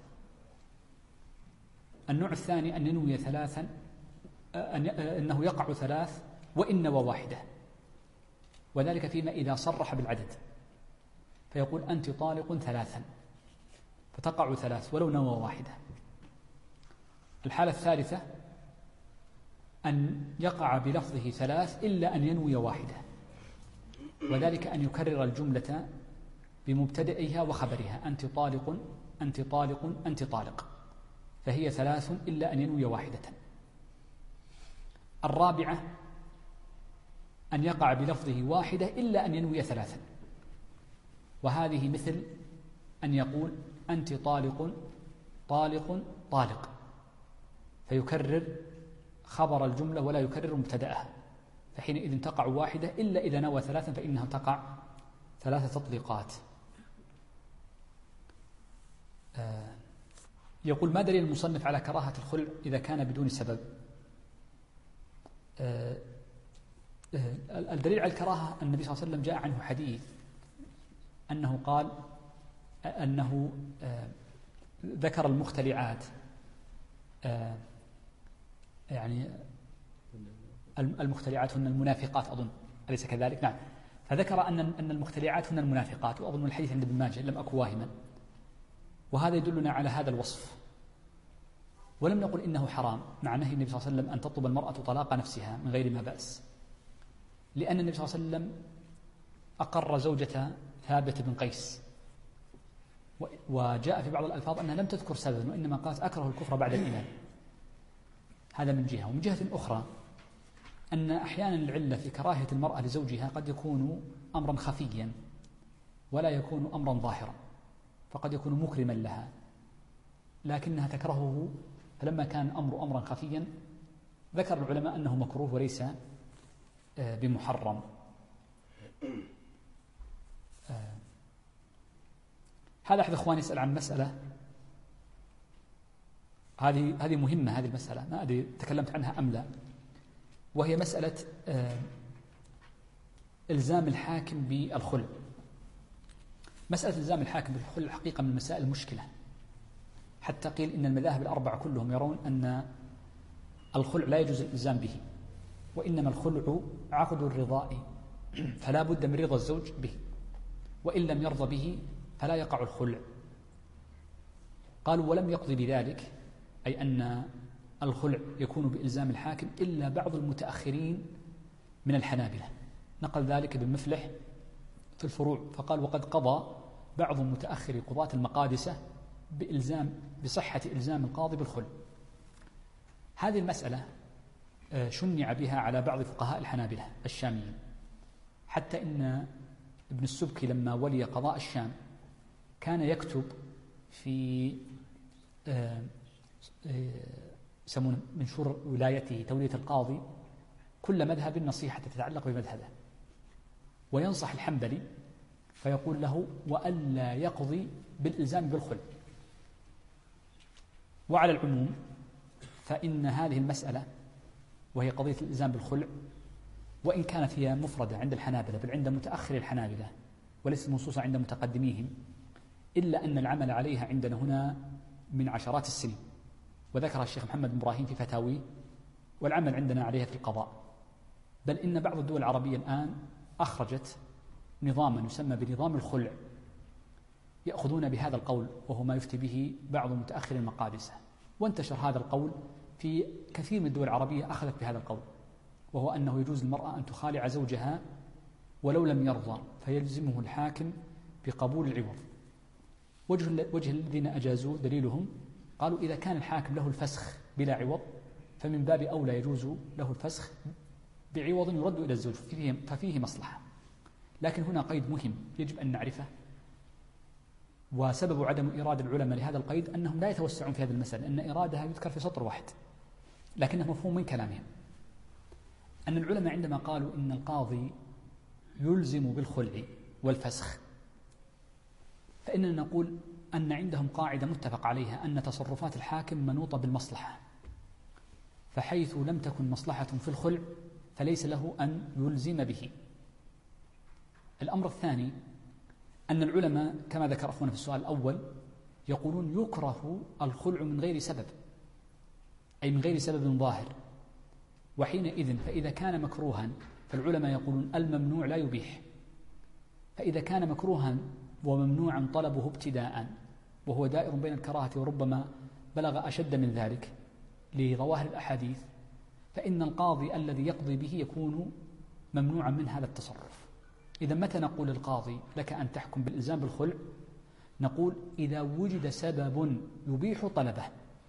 B: النوع الثاني أن ينوي ثلاثا، أنه يقع ثلاث وإن نوى واحدة، وذلك فيما إذا صرح بالعدد، فيقول: أنت طالق ثلاثا، فتقع ثلاث ولو نوى واحدة. الحالة الثالثة أن يقع بلفظه ثلاث إلا أن ينوي واحدة، وذلك أن يكرر الجملة بمبتدئها وخبرها: أنت طالق، أنت طالق، أنت طالق، فهي ثلاث إلا أن ينوي واحدة. الرابعة أن يقع بلفظه واحدة إلا أن ينوي ثلاثا، وهذه مثل أن يقول: أنت طالق، طالق، طالق، فيكرر خبر الجملة ولا يكرر مبتدأها، فحينئذ تقع واحدة، إلا إذا نوى ثلاثا فإنها تقع ثلاث تطليقات. يقول: ما دليل المصنف على كراهة الخلع إذا كان بدون سبب؟ الدليل على الكراهة أن النبي صلى الله عليه وسلم جاء عنه حديث أنه قال أنه ذكر المختلعات، يعني المختلعات هن المنافقات، أظن، أليس كذلك؟ نعم، فذكر أن المختلعات هن المنافقات، وأظن الحديث عند ابن ماجه لم أكن واهما، وهذا يدلنا على هذا الوصف. ولم نقل إنه حرام، مع نهي النبي صلى الله عليه وسلم أن تطلب المرأة طلاق نفسها من غير ما بأس، لأن النبي صلى الله عليه وسلم أقر زوجة ثابت بن قيس، وجاء في بعض الألفاظ أنها لم تذكر سببا، وإنما قالت: أكره الكفر بعد الإيمان. هذا من جهة. ومن جهة أخرى أن أحيانا العلة في كراهية المرأة لزوجها قد يكون أمرا خفيا ولا يكون أمرا ظاهرا، فقد يكون مكرما لها لكنها تكرهه، فلما كان الأمر أمرا خفيا ذكر العلماء أنه مكروه وليس بمحرم. هذا أحد أخواني يسأل عن مسألة، هذه مهمة، هذه المسألة ما أدري تكلمت عنها أم لا، وهي مسألة إلزام الحاكم بالخلع. مسألة إلزام الحاكم بالخلع حقيقة من مسائل المشكلة، حتى قيل إن المذاهب الأربعة كلهم يرون أن الخلع لا يجوز الإلزام به، وإنما الخلع عقد الرضاء، فلا بد من رضا الزوج به، وإن لم يرضى به فلا يقع الخلع. قالوا: ولم يقضي بذلك، أي أن الخلع يكون بإلزام الحاكم، إلا بعض المتأخرين من الحنابلة، نقل ذلك ابن مفلح في الفروع، فقال: وقد قضى بعض متأخر قضاة المقادسة بصحة إلزام القاضي بالخلع. هذه المسألة شنع بها على بعض فقهاء الحنابلة الشاميين، حتى إن ابن السبكي لما ولي قضاء الشام كان يكتب في يسمون منشور ولايته تولية القاضي كل مذهب نصيحة تتعلق بمذهبه، وينصح الحنبلي فيقول له: وألا يقضي بالإلزام بالخلع. وعلى العموم فإن هذه المسألة وهي قضية الإلزام بالخلع، وإن كانت هي مفردة عند الحنابلة بل عند متأخر الحنابلة وليست منصوصة عند متقدميهم، إلا أن العمل عليها عندنا هنا من عشرات السنين، وذكر الشيخ محمد بن إبراهيم في فتاويه، والعمل عندنا عليها في القضاء. بل إن بعض الدول العربية الآن أخرجت نظاما يسمى بنظام الخلع، يأخذون بهذا القول، وهو ما يفتي به بعض متأخر المقادسة، وانتشر هذا القول في كثير من الدول العربية، أخذت بهذا القول، وهو أنه يجوز للمرأة أن تخالع زوجها ولو لم يرضى، فيلزمه الحاكم بقبول العوض. وجه الذين أجازوه دليلهم قالوا إذا كان الحاكم له الفسخ بلا عوض فمن باب أولى يجوز له الفسخ بعوض يرد إلى الزوج، ففيه مصلحة. لكن هنا قيد مهم يجب أن نعرفه، وسبب عدم إرادة العلماء لهذا القيد أنهم لا يتوسعون في هذه المسألة، أن إرادها يذكر في سطر واحد، لكنه مفهوم من كلامهم. أن العلماء عندما قالوا إن القاضي يلزم بالخلع والفسخ، فإننا نقول أن عندهم قاعدة متفق عليها أن تصرفات الحاكم منوطة بالمصلحة، فحيث لم تكن مصلحة في الخلع فليس له أن يلزم به. الأمر الثاني أن العلماء كما ذكر أخونا في السؤال الأول يقولون يكره الخلع من غير سبب، أي من غير سبب ظاهر، وحينئذ فإذا كان مكروها فالعلماء يقولون الممنوع لا يبيح، فإذا كان مكروها وممنوعا طلبه ابتداء، وهو دائر بين الكراهة وربما بلغ أشد من ذلك لظواهر الأحاديث، فإن القاضي الذي يقضي به يكون ممنوعا من هذا التصرف. إذا متى نقول للقاضي لك أن تحكم بالإلزام بالخلع؟ نقول إذا وجد سبب يبيح طلبه.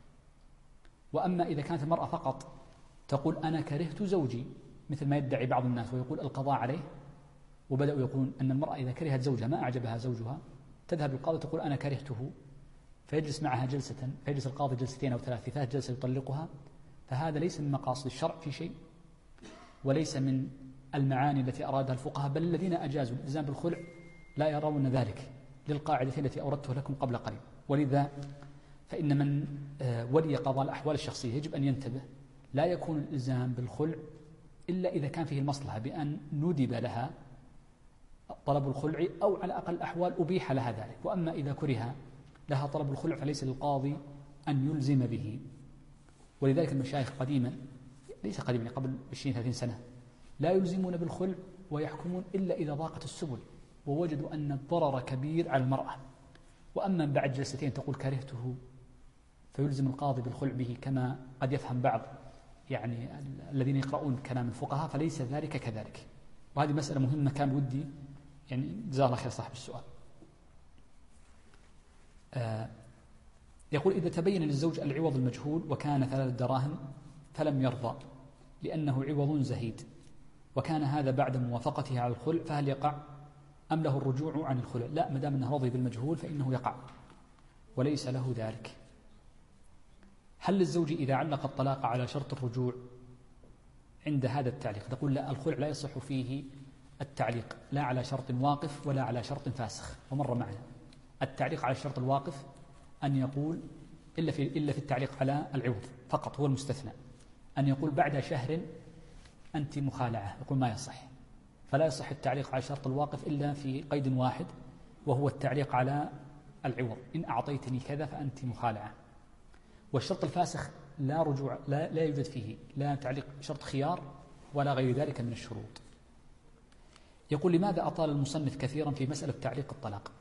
B: وأما إذا كانت المرأة فقط تقول أنا كرهت زوجي، مثل ما يدعي بعض الناس ويقول القضاء عليه، وبدأوا يقولون أن المرأة إذا كرهت زوجها ما أعجبها زوجها تذهب للقاضي تقول أنا كرهته، فيجلس معها جلسة، فيجلس القاضي جلستين أو ثلاث، في ثالث جلسة يطلقها. فهذا ليس من مقاصد الشرع في شيء، وليس من المعاني التي أرادها الفقهاء، بل الذين أجازوا الإلزام بالخلع لا يرون ذلك للقاعدة التي أوردتها لكم قبل قليل. ولذا فإن من ولي قضاء الأحوال الشخصية يجب أن ينتبه، لا يكون الإلزام بالخلع إلا إذا كان فيه المصلحة بأن ندب لها طلب الخلع، أو على أقل الأحوال أبيح لها ذلك. وأما إذا كره لها طلب الخلع فليس للقاضي أن يلزم به. ولذلك المشايخ قديما، ليس قديما قبل 20-30 سنة، لا يلزمون بالخلع ويحكمون إلا إذا ضاقت السبل ووجدوا أن الضرر كبير على المرأة. وأما بعد جلستين تقول كرهته فيلزم القاضي بالخلع به، كما قد يفهم بعض يعني الذين يقرؤون كلام الفقهاء، فليس ذلك كذلك. وهذه مسألة مهمة كان ودي يعني جزاه الله خير صاحب السؤال. يقول إذا تبين للزوج العوض المجهول وكان 3 دراهم فلم يرضى لأنه عوض زهيد، وكان هذا بعد موافقته على الخلع، فهل يقع أم له الرجوع عن الخلع؟ لا، مدام أنه رضي بالمجهول فإنه يقع وليس له ذلك. هل للزوج إذا علق الطلاق على شرط الرجوع عند هذا التعليق؟ نقول لا، الخلع لا يصح فيه التعليق لا على شرط واقف ولا على شرط فاسخ. ومر معنا التعليق على الشرط الواقف أن يقول إلا في التعليق على العوض فقط هو المستثنى، أن يقول بعد شهر أنت مخالعة، يقول ما يصح. فلا يصح التعليق على الشرط الواقف إلا في قيد واحد، وهو التعليق على العوض، إن أعطيتني كذا فأنت مخالعة. والشرط الفاسخ لا رجوع، لا يوجد فيه لا تعليق شرط خيار ولا غير ذلك من الشروط. يقول لماذا أطال المصنف كثيرا في مسألة تعليق الطلاق؟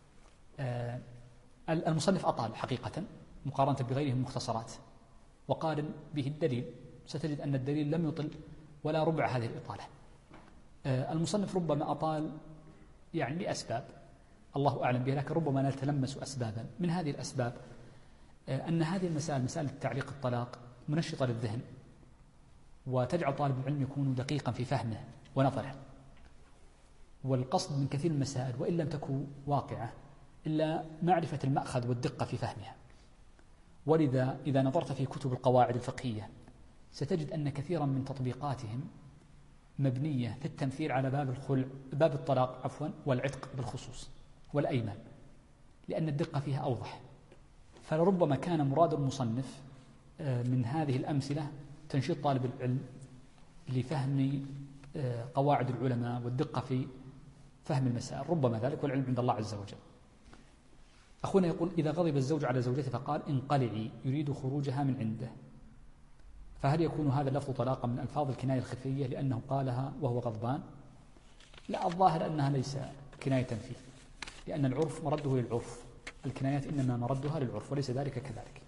B: المصنف أطال حقيقة مقارنة بغيره من المختصرات، وقارن به الدليل ستجد أن الدليل لم يطل ولا ربع هذه الإطالة. المصنف ربما أطال يعني لأسباب الله أعلم بها، لكن ربما نتلمس أسبابا. من هذه الأسباب أن هذه المسائل، مسائل تعليق الطلاق، منشطة للذهن وتجعل طالب العلم يكون دقيقا في فهمه ونظره. والقصد من كثير من المسائل وإن لم تكن واقعة إلا معرفة المأخذ والدقة في فهمها. ولذا إذا نظرت في كتب القواعد الفقهية ستجد أن كثيرا من تطبيقاتهم مبنية في التمثيل على باب الطلاق والعتق بالخصوص والأيمان، لأن الدقة فيها أوضح. فلربما كان مراد المصنف من هذه الأمثلة تنشيط طالب العلم لفهم قواعد العلماء والدقة في فهم المسائل، ربما ذلك، والعلم عند الله عز وجل. أخونا يقول إذا غضب الزوج على زوجته فقال انقلعي يريد خروجها من عنده، فهل يكون هذا اللفظ طلاقا من ألفاظ الكناية الخفية لأنه قالها وهو غضبان؟ لا، الظاهر أنها ليس كناية فيه، لأن العرف مرده للعرف، الكنايات إنما مردها للعرف وليس ذلك كذلك.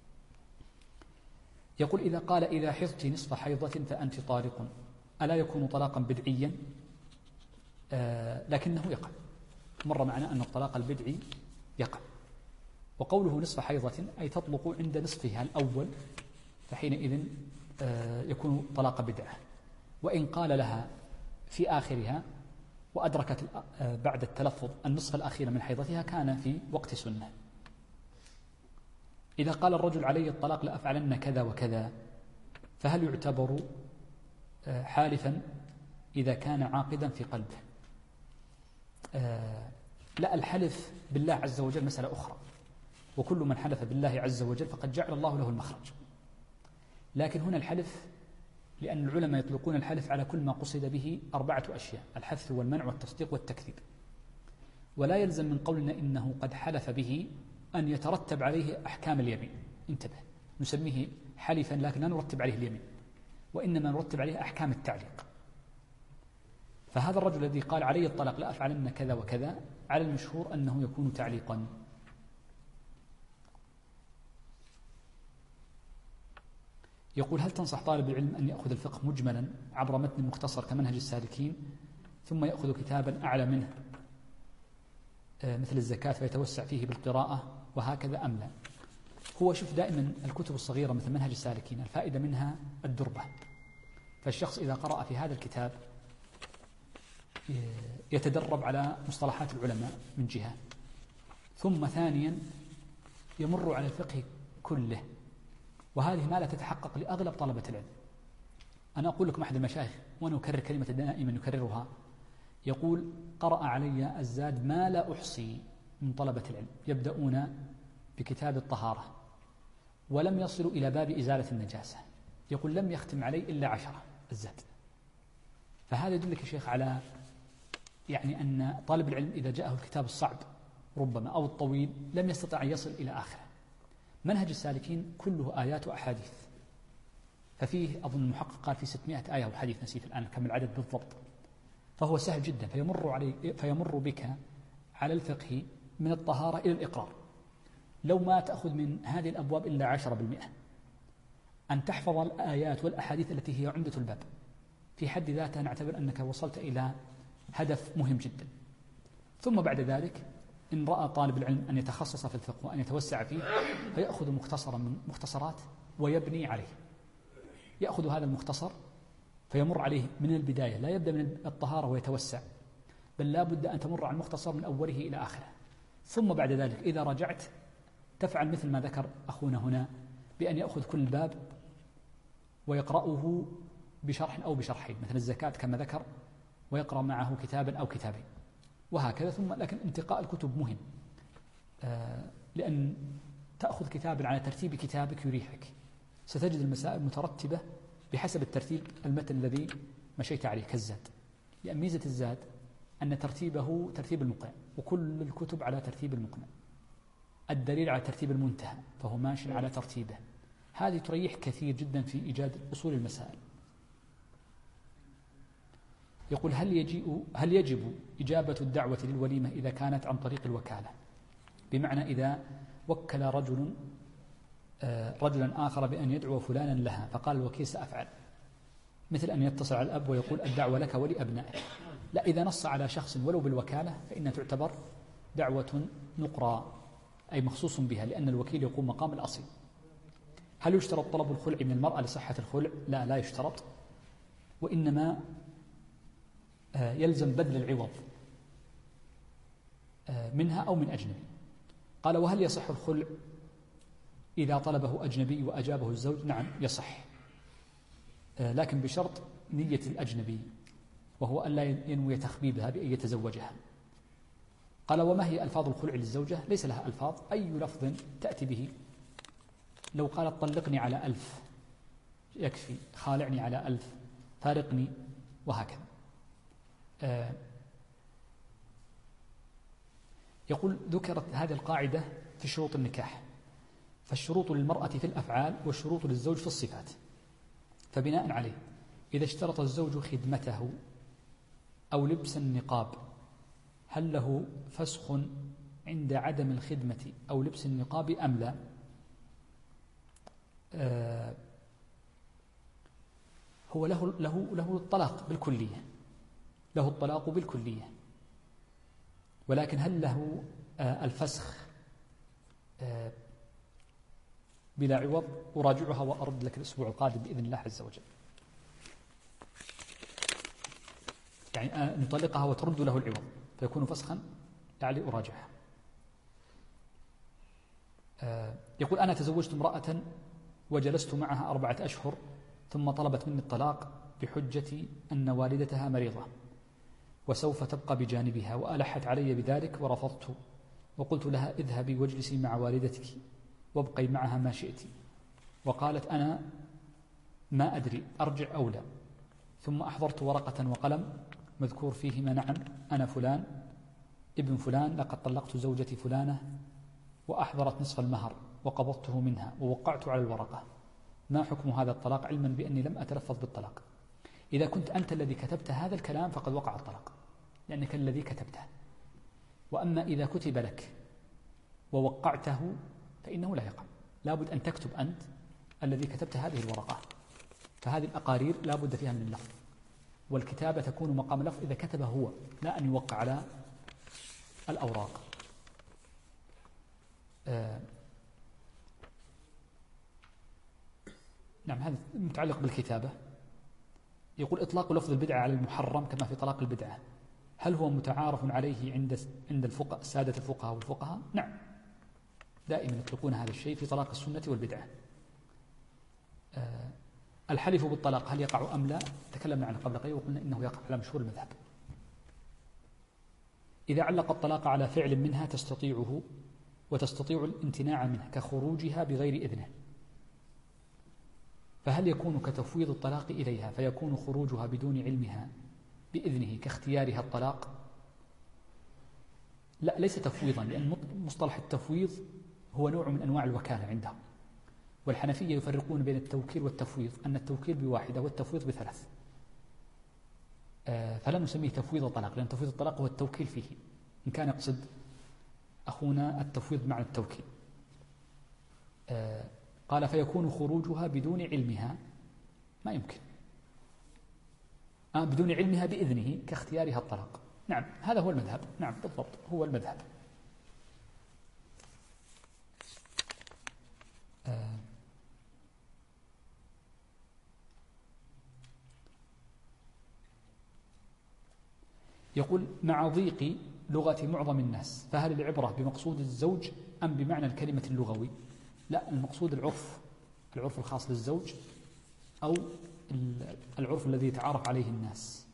B: يقول إذا قال إذا حضت نصف حيضة فأنت طالق، ألا يكون طلاقا بدعيا؟ لكنه يقع، مر معنا أن الطلاق البدعي يقع. وقوله نصف حيضة أي تطلق عند نصفها الأول، فحينئذ يكون طلاق بدعة. وإن قال لها في آخرها وأدركت بعد التلفظ النصف الأخير من حيضتها كان في وقت سنة. إذا قال الرجل علي الطلاق لأفعلن كذا وكذا، فهل يعتبر حالفا إذا كان عاقدا في قلبه؟ لا، الحلف بالله عز وجل مسألة أخرى، وكل من حلف بالله عز وجل فقد جعل الله له المخرج. لكن هنا الحلف، لأن العلماء يطلقون الحلف على كل ما قصد به 4 أشياء: الحث والمنع والتصديق والتكذيب. ولا يلزم من قولنا إنه قد حلف به أن يترتب عليه أحكام اليمين. انتبه، نسميه حلفا لكن لا نرتب عليه اليمين، وإنما نرتب عليه أحكام التعليق. فهذا الرجل الذي قال علي الطلاق لا أفعلن كذا وكذا، على المشهور أنه يكون تعليقا. يقول هل تنصح طالب العلم أن يأخذ الفقه مجملا عبر متن مختصر كمنهج السالكين، ثم يأخذ كتابا أعلى منه مثل الزكاة فيتوسع فيه بالقراءة وهكذا أم لا؟ هو شوف، دائما الكتب الصغيرة مثل منهج السالكين الفائدة منها الدربة. فالشخص إذا قرأ في هذا الكتاب يتدرب على مصطلحات العلماء من جهة، ثم ثانيا يمر على الفقه كله، وهذه ما لا تتحقق لأغلب طلبة العلم. أنا أقول لكم أحد المشايخ وأنا أكرر كلمة دائما يكررها، يقول قرأ علي الزاد ما لا أحصي من طلبة العلم يبدأون بكتاب الطهارة ولم يصلوا إلى باب إزالة النجاسة، يقول لم يختم علي إلا 10 الزاد. فهذا يدلك يا شيخ على يعني أن طالب العلم إذا جاءه الكتاب الصعب ربما أو الطويل لم يستطع أن يصل إلى آخره. منهج السالكين كله آيات وأحاديث، ففيه أظن المحقق قال في 600 آية وحديث، نسيت الآن كم العدد بالضبط، فهو سهل جدا. فيمر بك على الفقه من الطهارة إلى الإقرار. لو ما تأخذ من هذه الأبواب إلا 10%، أن تحفظ الآيات والأحاديث التي هي عمدة الباب في حد ذاتها نعتبر أنك وصلت إلى هدف مهم جدا. ثم بعد ذلك إن رأى طالب العلم أن يتخصص في الفقه وأن يتوسع فيه فيأخذ مختصرا من مختصرات ويبني عليه. يأخذ هذا المختصر فيمر عليه من البداية، لا يبدأ من الطهارة ويتوسع، بل لا بد أن تمر على المختصر من أوله إلى آخره. ثم بعد ذلك إذا رجعت تفعل مثل ما ذكر أخونا هنا، بأن يأخذ كل باب ويقرأه بشرح أو بشرحين، مثل الزكاة كما ذكر، ويقرأ معه كتابا أو كتابين وهكذا. ثم لكن انتقاء الكتب مهم، لأن تأخذ كتابا على ترتيب كتابك يريحك، ستجد المسائل مترتبة بحسب الترتيب المتن الذي مشيت عليه كالزاد. لأن ميزة الزاد أن ترتيبه ترتيب المقنع، وكل الكتب على ترتيب المقنع. الدليل على ترتيب المنتهى فهو ماشي على ترتيبه. هذه تريح كثير جدا في إيجاد أصول المسائل. يقول هل يجب إجابة الدعوة للوليمة إذا كانت عن طريق الوكالة؟ بمعنى إذا وكل رجلا آخر بأن يدعو فلانا لها فقال الوكيل سأفعل، مثل أن يتصل على الأب ويقول الدعوة لك ولأبنائك. لا، إذا نص على شخص ولو بالوكالة فإنها تعتبر دعوة نقرى، أي مخصوص بها، لأن الوكيل يقوم مقام الأصيل. هل يشترط طلب الخلع من المرأة لصحة الخلع؟ لا يشترط، وإنما يلزم بذل العوض منها أو من أجنبي. قال وهل يصح الخلع إذا طلبه أجنبي وأجابه الزوج؟ نعم يصح، لكن بشرط نية الأجنبي، وهو أن لا ينوي تخبيبها بأن يتزوجها. قال وما هي ألفاظ الخلع للزوجة؟ ليس لها ألفاظ، أي لفظ تأتي به. لو قالت طلقني على 1000 يكفي، خالعني على 1000، فارقني، وهكذا. يقول ذكرت هذه القاعدة في شروط النكاح، فالشروط للمرأة في الأفعال والشروط للزوج في الصفات. فبناء عليه إذا اشترط الزوج خدمته أو لبس النقاب هل له فسخ عند عدم الخدمة أو لبس النقاب أم لا؟ هو له الطلاق بالكلية، له الطلاق بالكلية، ولكن هل له الفسخ بلا عوض؟ أراجعها وأرد لك الأسبوع القادم بإذن الله عز وجل. يعني نطلقها وترد له العوض فيكون فسخا، لعلي أراجعها. يقول أنا تزوجت امرأة وجلست معها 4 أشهر ثم طلبت مني الطلاق بحجة أن والدتها مريضة وسوف تبقى بجانبها، وألحت علي بذلك ورفضت، وقلت لها اذهبي واجلسي مع والدتك وابقي معها ما شئت، وقالت أنا ما أدري أرجع أو لا. ثم أحضرت ورقة وقلم مذكور فيهما نعم أنا فلان ابن فلان لقد طلقت زوجتي فلانة، وأحضرت نصف المهر وقبضته منها ووقعت على الورقة. ما حكم هذا الطلاق علما بأني لم أتلفظ بالطلاق؟ إذا كنت أنت الذي كتبت هذا الكلام فقد وقع الطلاق لأنك الذي كتبته، وأما إذا كتب لك ووقعته فإنه لا يقع. لابد أن تكتب أنت الذي كتبت هذه الورقة، فهذه الأقارير لا بد فيها من اللفظ، والكتابة تكون مقام لفظ إذا كتبه هو، لا أن يوقع على الأوراق. نعم، هذا متعلق بالكتابة. يقول إطلاق لفظ البدعة على المحرم كما في طلاق البدعة، هل هو متعارف عليه عند الفقهاء سادة الفقهاء والفقهاء؟ نعم، دائما يطلقون هذا الشيء في طلاق السنة والبدعة. الحلف بالطلاق هل يقع أم لا؟ تكلمنا عنه قبل قليل وقلنا إنه يقع على مشهور المذهب. إذا علق الطلاق على فعل منها تستطيعه وتستطيع الامتناع منه كخروجها بغير إذنه، فهل يكون كتفويض الطلاق إليها فيكون خروجها بدون علمها بإذنه كاختيارها الطلاق؟ لا، ليس تفويضا، لأن مصطلح التفويض هو نوع من أنواع الوكالة عندهم، والحنفية يفرقون بين التوكيل والتفويض، أن التوكيل ب1 والتفويض ب3، فلا نسميه تفويض الطلاق، لأن تفويض الطلاق هو التوكيل فيه، إن كان يقصد أخونا التفويض بمعنى التوكيل. قال فيكون خروجها بدون علمها، ما يمكن، بدون علمها بإذنه كاختيارها الطلاق. نعم، هذا هو المذهب، نعم بالضبط هو المذهب. يقول مع ضيق لغة معظم الناس فهل العبرة بمقصود الزوج أم بمعنى الكلمة اللغوي؟ لا، المقصود العرف الخاص للزوج أو العرف الذي يتعارف عليه الناس.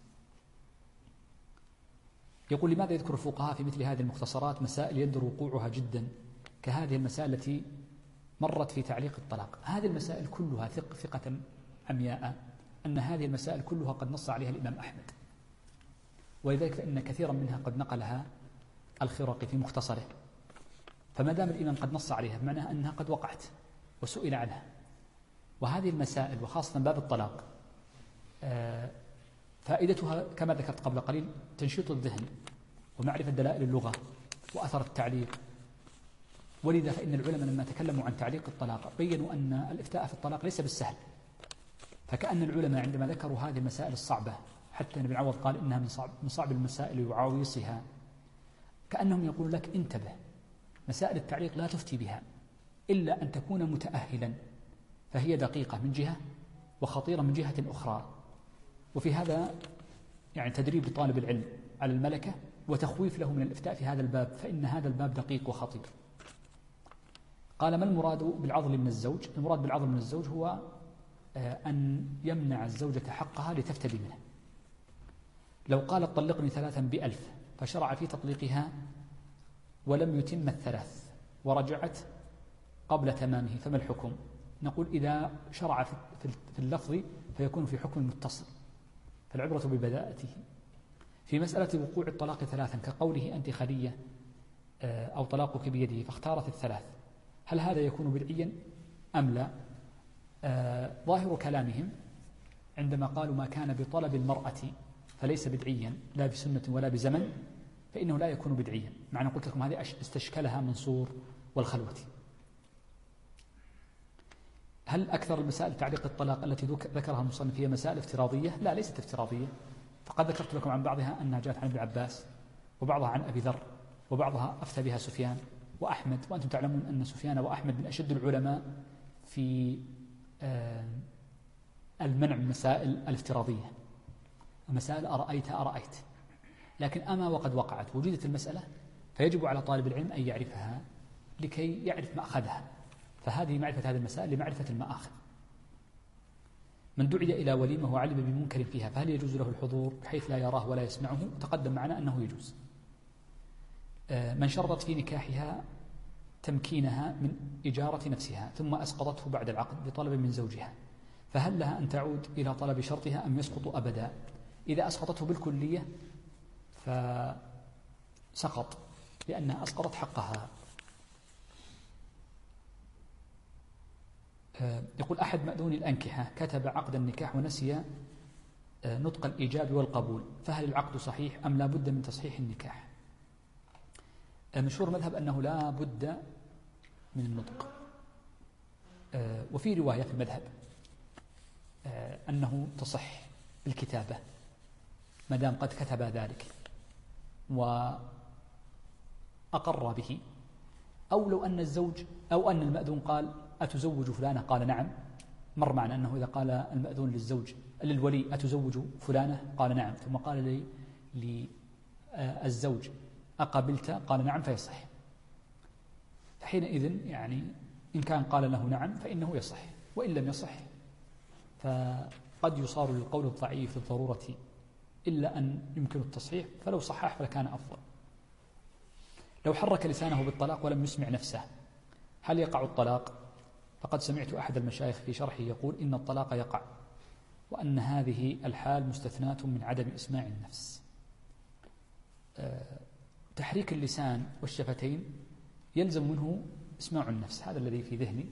B: يقول لماذا يذكر الفقهاء في مثل هذه المختصرات مسائل يندر وقوعها جدا كهذه المسائل التي مرت في تعليق الطلاق؟ هذه المسائل كلها ثقة عمياء أن هذه المسائل كلها قد نص عليها الإمام أحمد، ولذلك فإن كثيرا منها قد نقلها الخرقي في مختصره، فما دام الإمام قد نص عليها بمعنى أنها قد وقعت وسئل عنها. وهذه المسائل وخاصة باب الطلاق فائدتها كما ذكرت قبل قليل تنشيط الذهن ومعرفة دلائل اللغة وأثر التعليق. ولذا فإن العلماء لما تكلموا عن تعليق الطلاق بينوا أن الإفتاء في الطلاق ليس بالسهل، فكأن العلماء عندما ذكروا هذه المسائل الصعبة، حتى ابن عوض قال إنها من صعب المسائل وعويصها، كأنهم يقولون لك انتبه، مسائل التعليق لا تفتي بها إلا أن تكون متأهلا، فهي دقيقة من جهة وخطيرة من جهة أخرى. وفي هذا يعني تدريب لطالب العلم على الملكة وتخويف له من الإفتاء في هذا الباب، فإن هذا الباب دقيق وخطير. قال ما المراد بالعضل من الزوج؟ المراد بالعضل من الزوج هو أن يمنع الزوجة حقها لتفتدي منه. لو قالت طلقني 3 ب1000 فشرع في تطليقها ولم يتم 3 ورجعت قبل تمامه فما الحكم؟ نقول إذا شرع في اللفظ فيكون في حكم المتصل، فالعبرة ببداءته. في مسألة وقوع الطلاق 3 كقوله أنت خلية أو طلاقك بيده، فاختارت الثلاث، هل هذا يكون بدعيا أم لا؟ ظاهر كلامهم عندما قالوا ما كان بطلب المرأة فليس بدعيا لا بسنة ولا بزمن، فإنه لا يكون بدعيا. معنى قلت لكم هذه استشكلها منصور والخلوة. هل أكثر المسائل تعليق الطلاق التي ذكرها المصنف هي مسائل افتراضية؟ لا، ليست افتراضية، فقد ذكرت لكم عن بعضها أنها جاءت عن ابن عباس، وبعضها عن أبي ذر، وبعضها أفتى بها سفيان وأحمد، وأنتم تعلمون أن سفيان وأحمد من أشد العلماء في المنع من مسائل الافتراضية، مسائل أرأيت. لكن أما وقد وقعت وجدت المسألة، فيجب على طالب العلم أن يعرفها لكي يعرف مأخذها، فهذه معرفة هذه المسائل لمعرفة المآخذ. من دعي إلى وليمة وعلم بمنكر فيها فهل يجوز له الحضور بحيث لا يراه ولا يسمعه؟ تقدم معنا أنه يجوز. من شرطت في نكاحها تمكينها من إجارة نفسها ثم أسقطته بعد العقد بطلب من زوجها، فهل لها أن تعود إلى طلب شرطها أم يسقط أبدا؟ إذا أسقطته بالكلية فسقط، لأنها أسقطت حقها. يقول أحد مأذون الأنكحة كتب عقد النكاح ونسي نطق الإيجاب والقبول، فهل العقد صحيح أم لا بد من تصحيح النكاح؟ مشهور مذهب أنه لا بد من النطق، وفي رواية في المذهب أنه تصح بالكتابة ما دام قد كتب ذلك وأقر به، أو لو أن الزوج أو أن المأذون قال أتزوج فلانة قال نعم، مر معنا أنه إذا قال المأذون للولي أتزوج فلانة قال نعم، ثم قال للزوج أقبلت قال نعم فيصح. فحينئذ يعني إن كان قال له نعم فإنه يصح، وإن لم يصح فقد يصار للقول الضعيف للضرورة إلا أن يمكن التصحيح، فلو صحح فكان أفضل. لو حرك لسانه بالطلاق ولم يسمع نفسه هل يقع الطلاق؟ فقد سمعت أحد المشايخ في شرحه يقول إن الطلاق يقع، وأن هذه الحال مستثناة من عدم إسماع النفس. تحريك اللسان والشفتين يلزم منه إسماع النفس، هذا الذي في ذهني،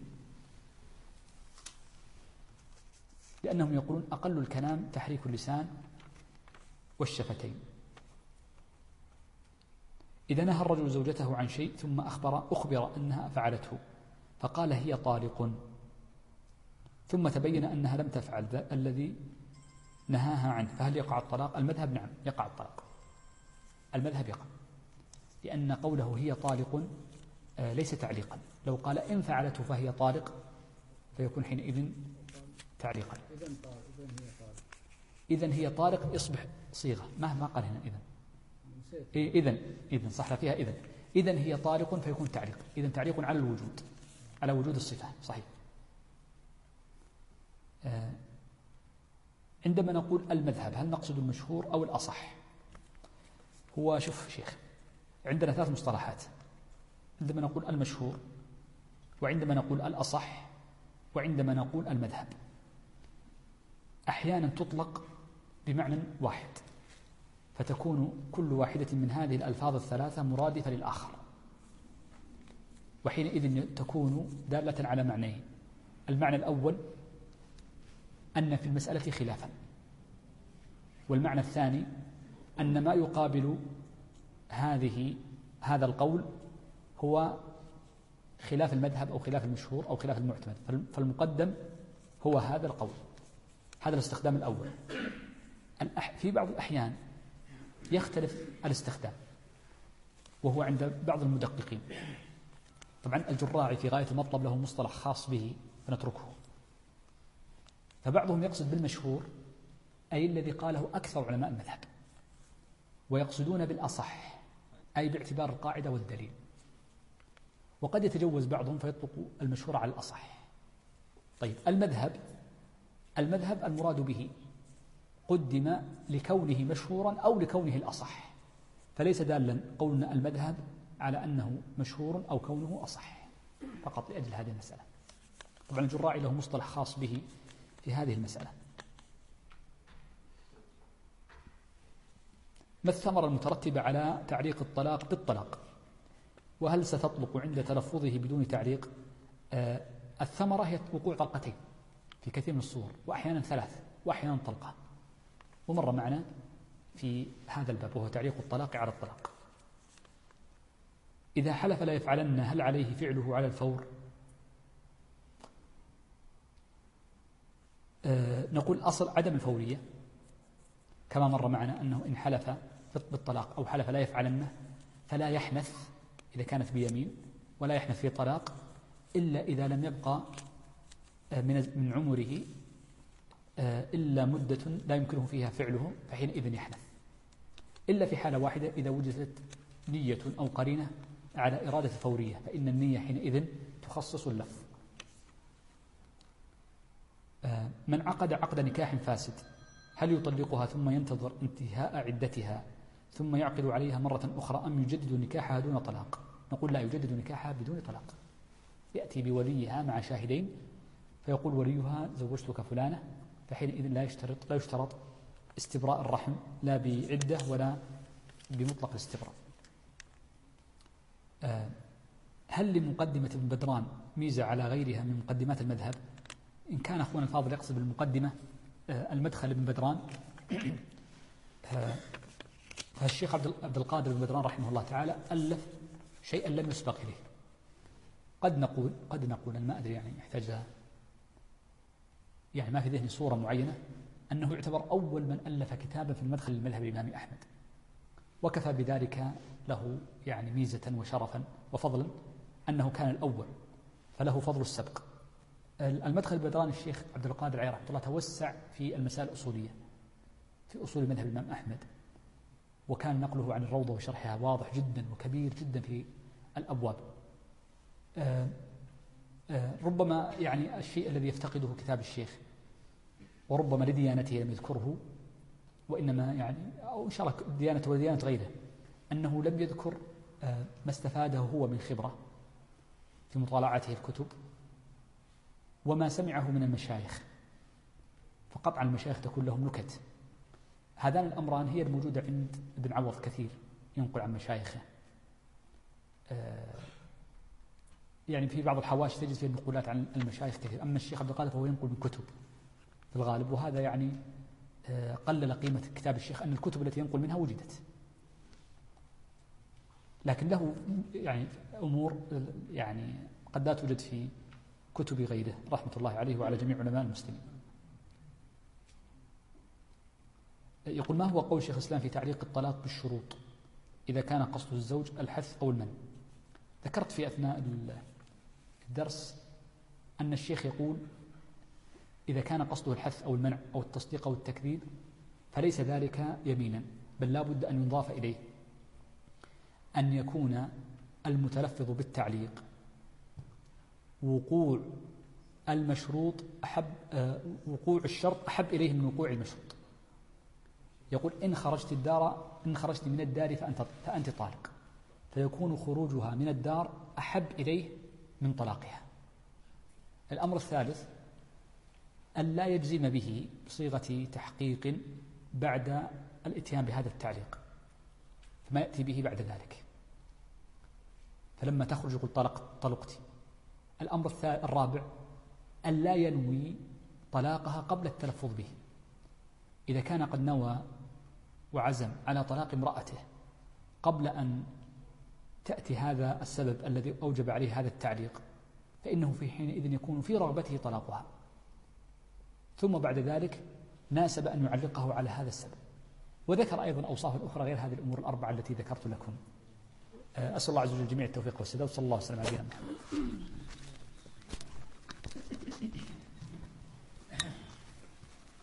B: لأنهم يقولون أقل الكلام تحريك اللسان والشفتين. إذا نهى الرجل زوجته عن شيء ثم أخبر أنها فعلته فقال هي طالق، ثم تبين أنها لم تفعل الذي نهاها عنه، فهل يقع الطلاق؟ المذهب نعم يقع الطلاق، المذهب يقع، لأن قوله هي طالق ليس تعليقا. لو قال إن فعلته فهي طالق فيكون حينئذ تعليقا. إذن هي طالق يصبح صيغة، ما قال هنا إذن صح فيها إذن هي طالق فيكون تعليق، إذن تعليق على الوجود، على وجود الصفة، صحيح. عندما نقول المذهب هل نقصد المشهور أو الأصح؟ هو شوف شيخ، عندنا ثلاث مصطلحات، عندما نقول المشهور، وعندما نقول الأصح، وعندما نقول المذهب. أحيانا تطلق بمعنى واحد، فتكون كل واحدة من هذه الألفاظ الثلاثة مرادفة للآخر، وحينئذ تكون دالة على معنيين. المعنى الأول أن في المسألة خلافا، والمعنى الثاني أن ما يقابل هذا القول هو خلاف المذهب أو خلاف المشهور أو خلاف المعتمد، فالمقدم هو هذا القول. هذا الاستخدام الأول. في بعض الأحيان يختلف الاستخدام، وهو عند بعض المدققين. طبعا الجراعي في غاية المطلب له مصطلح خاص به فنتركه. فبعضهم يقصد بالمشهور أي الذي قاله أكثر علماء المذهب، ويقصدون بالأصح أي باعتبار القاعدة والدليل. وقد يتجوز بعضهم فيطلق المشهور على الأصح. طيب المذهب المراد به قدم لكونه مشهورا أو لكونه الأصح، فليس دالا قولنا المذهب على أنه مشهور أو كونه أصح، فقط لأجل هذه المسألة. طبعا الجراعي له مصطلح خاص به في هذه المسألة. ما الثمرة المترتبة على تعليق الطلاق بالطلاق؟ وهل ستطلق عند تلفظه بدون تعليق؟ الثمرة هي وقوع طلقتين في كثير من الصور، وأحيانا 3 وأحيانا طلقة، ومر معنا في هذا الباب وهو تعليق الطلاق على الطلاق. إذا حلف لا يفعلن هل عليه فعله على الفور؟ نقول أصل عدم الفورية كما مر معنا أنه إن حلف بالطلاق أو حلف لا يفعلنه فلا يحنث إذا كانت بيمين، ولا يحنث في طلاق إلا إذا لم يبقى من عمره إلا مدة لا يمكنه فيها فعله، فحينئذ يحنث، إلا في حالة واحدة إذا وجدت نية أو قرينة على إرادة الفورية، فإن النية حينئذ تخصص اللفظ. من عقد عقد نكاح فاسد هل يطلقها ثم ينتظر انتهاء عدتها ثم يعقد عليها مرة أخرى أم يجدد نكاحها دون طلاق؟ نقول لا، يجدد نكاحها بدون طلاق، يأتي بوليها مع شاهدين فيقول وليها زوجتك فلانة، فحينئذ لا يشترط استبراء الرحم لا بعدة ولا بمطلق الاستبراء. هل لمقدمة ابن بدران ميزة على غيرها من مقدمات المذهب؟ إن كان أخونا الفاضل يقصد بالمقدمة المدخل ابن بدران، فالشيخ عبد القادر بن بدران رحمه الله تعالى ألف شيئا لم يسبق إليه. قد نقول أنا ما أدري، يعني يحتاج، يعني ما في ذهني صورة معينة، أنه يعتبر أول من ألف كتابا في المدخل للمذهب الإمام أحمد، وكفى بذلك له يعني ميزة وشرفا وفضلا أنه كان الأول، فله فضل السبق. المدخل البدران الشيخ عبد القادر عليه رحمه الله توسع في المسائل الأصولية في أصول مذهب الإمام أحمد، وكان نقله عن الروضة وشرحها واضح جدا وكبير جدا في الأبواب. ربما يعني الشيء الذي يفتقده كتاب الشيخ وربما لديانته لم يذكره، وإنما يعني أو إن شاء الله ديانته وديانة غيره، أنه لم يذكر ما استفاده هو من خبرة في مطالعته الكتب وما سمعه من المشايخ، فقطعا المشايخ تكون لهم نكت. هذان الأمران هي الموجودة عند ابن عوض كثير، ينقل عن مشايخه، يعني في بعض الحواشي تجد فيه النقولات عن المشايخ كثير، أما الشيخ عبد القادر فهو ينقل من كتب في الغالب، وهذا يعني قلل قيمة كتاب الشيخ أن الكتب التي ينقل منها وجدت، لكن له يعني أمور يعني قد لا توجد في كتب غيره رحمة الله عليه وعلى جميع علماء المسلمين. يقول ما هو قول شيخ الإسلام في تعليق الطلاق بالشروط إذا كان قصد الزوج الحث أو المنع؟ ذكرت في أثناء الدرس أن الشيخ يقول إذا كان قصده الحث أو المنع أو التصديق أو التكذيب فليس ذلك يمينا، بل لا بد أن يضاف إليه أن يكون المتلفظ بالتعليق وقوع المشروط وقوع الشرط أحب إليه من وقوع المشروط. يقول إن خرجت من الدار فأنت طالق، فيكون خروجها من الدار أحب إليه من طلاقها. الأمر الثالث أن لا يجزم به بصيغة تحقيق بعد الاتيان بهذا التعليق، فما يأتي به بعد ذلك، فلما تخرج يقول طلقتي. الأمر الرابع أن لا ينوي طلاقها قبل التلفظ به، إذا كان قد نوى وعزم على طلاق امرأته قبل أن تأتي هذا السبب الذي أوجب عليه هذا التعليق، فإنه في حينئذ يكون في رغبته طلاقها، ثم بعد ذلك ناسب أن يعلقه على هذا السبب. وذكر أيضا أوصاف أخرى غير هذه الأمور الأربعة التي ذكرت لكم. أسأل الله عز وجل جميع التوفيق والسداد، صلى الله عليه وسلم على نبينا محمد.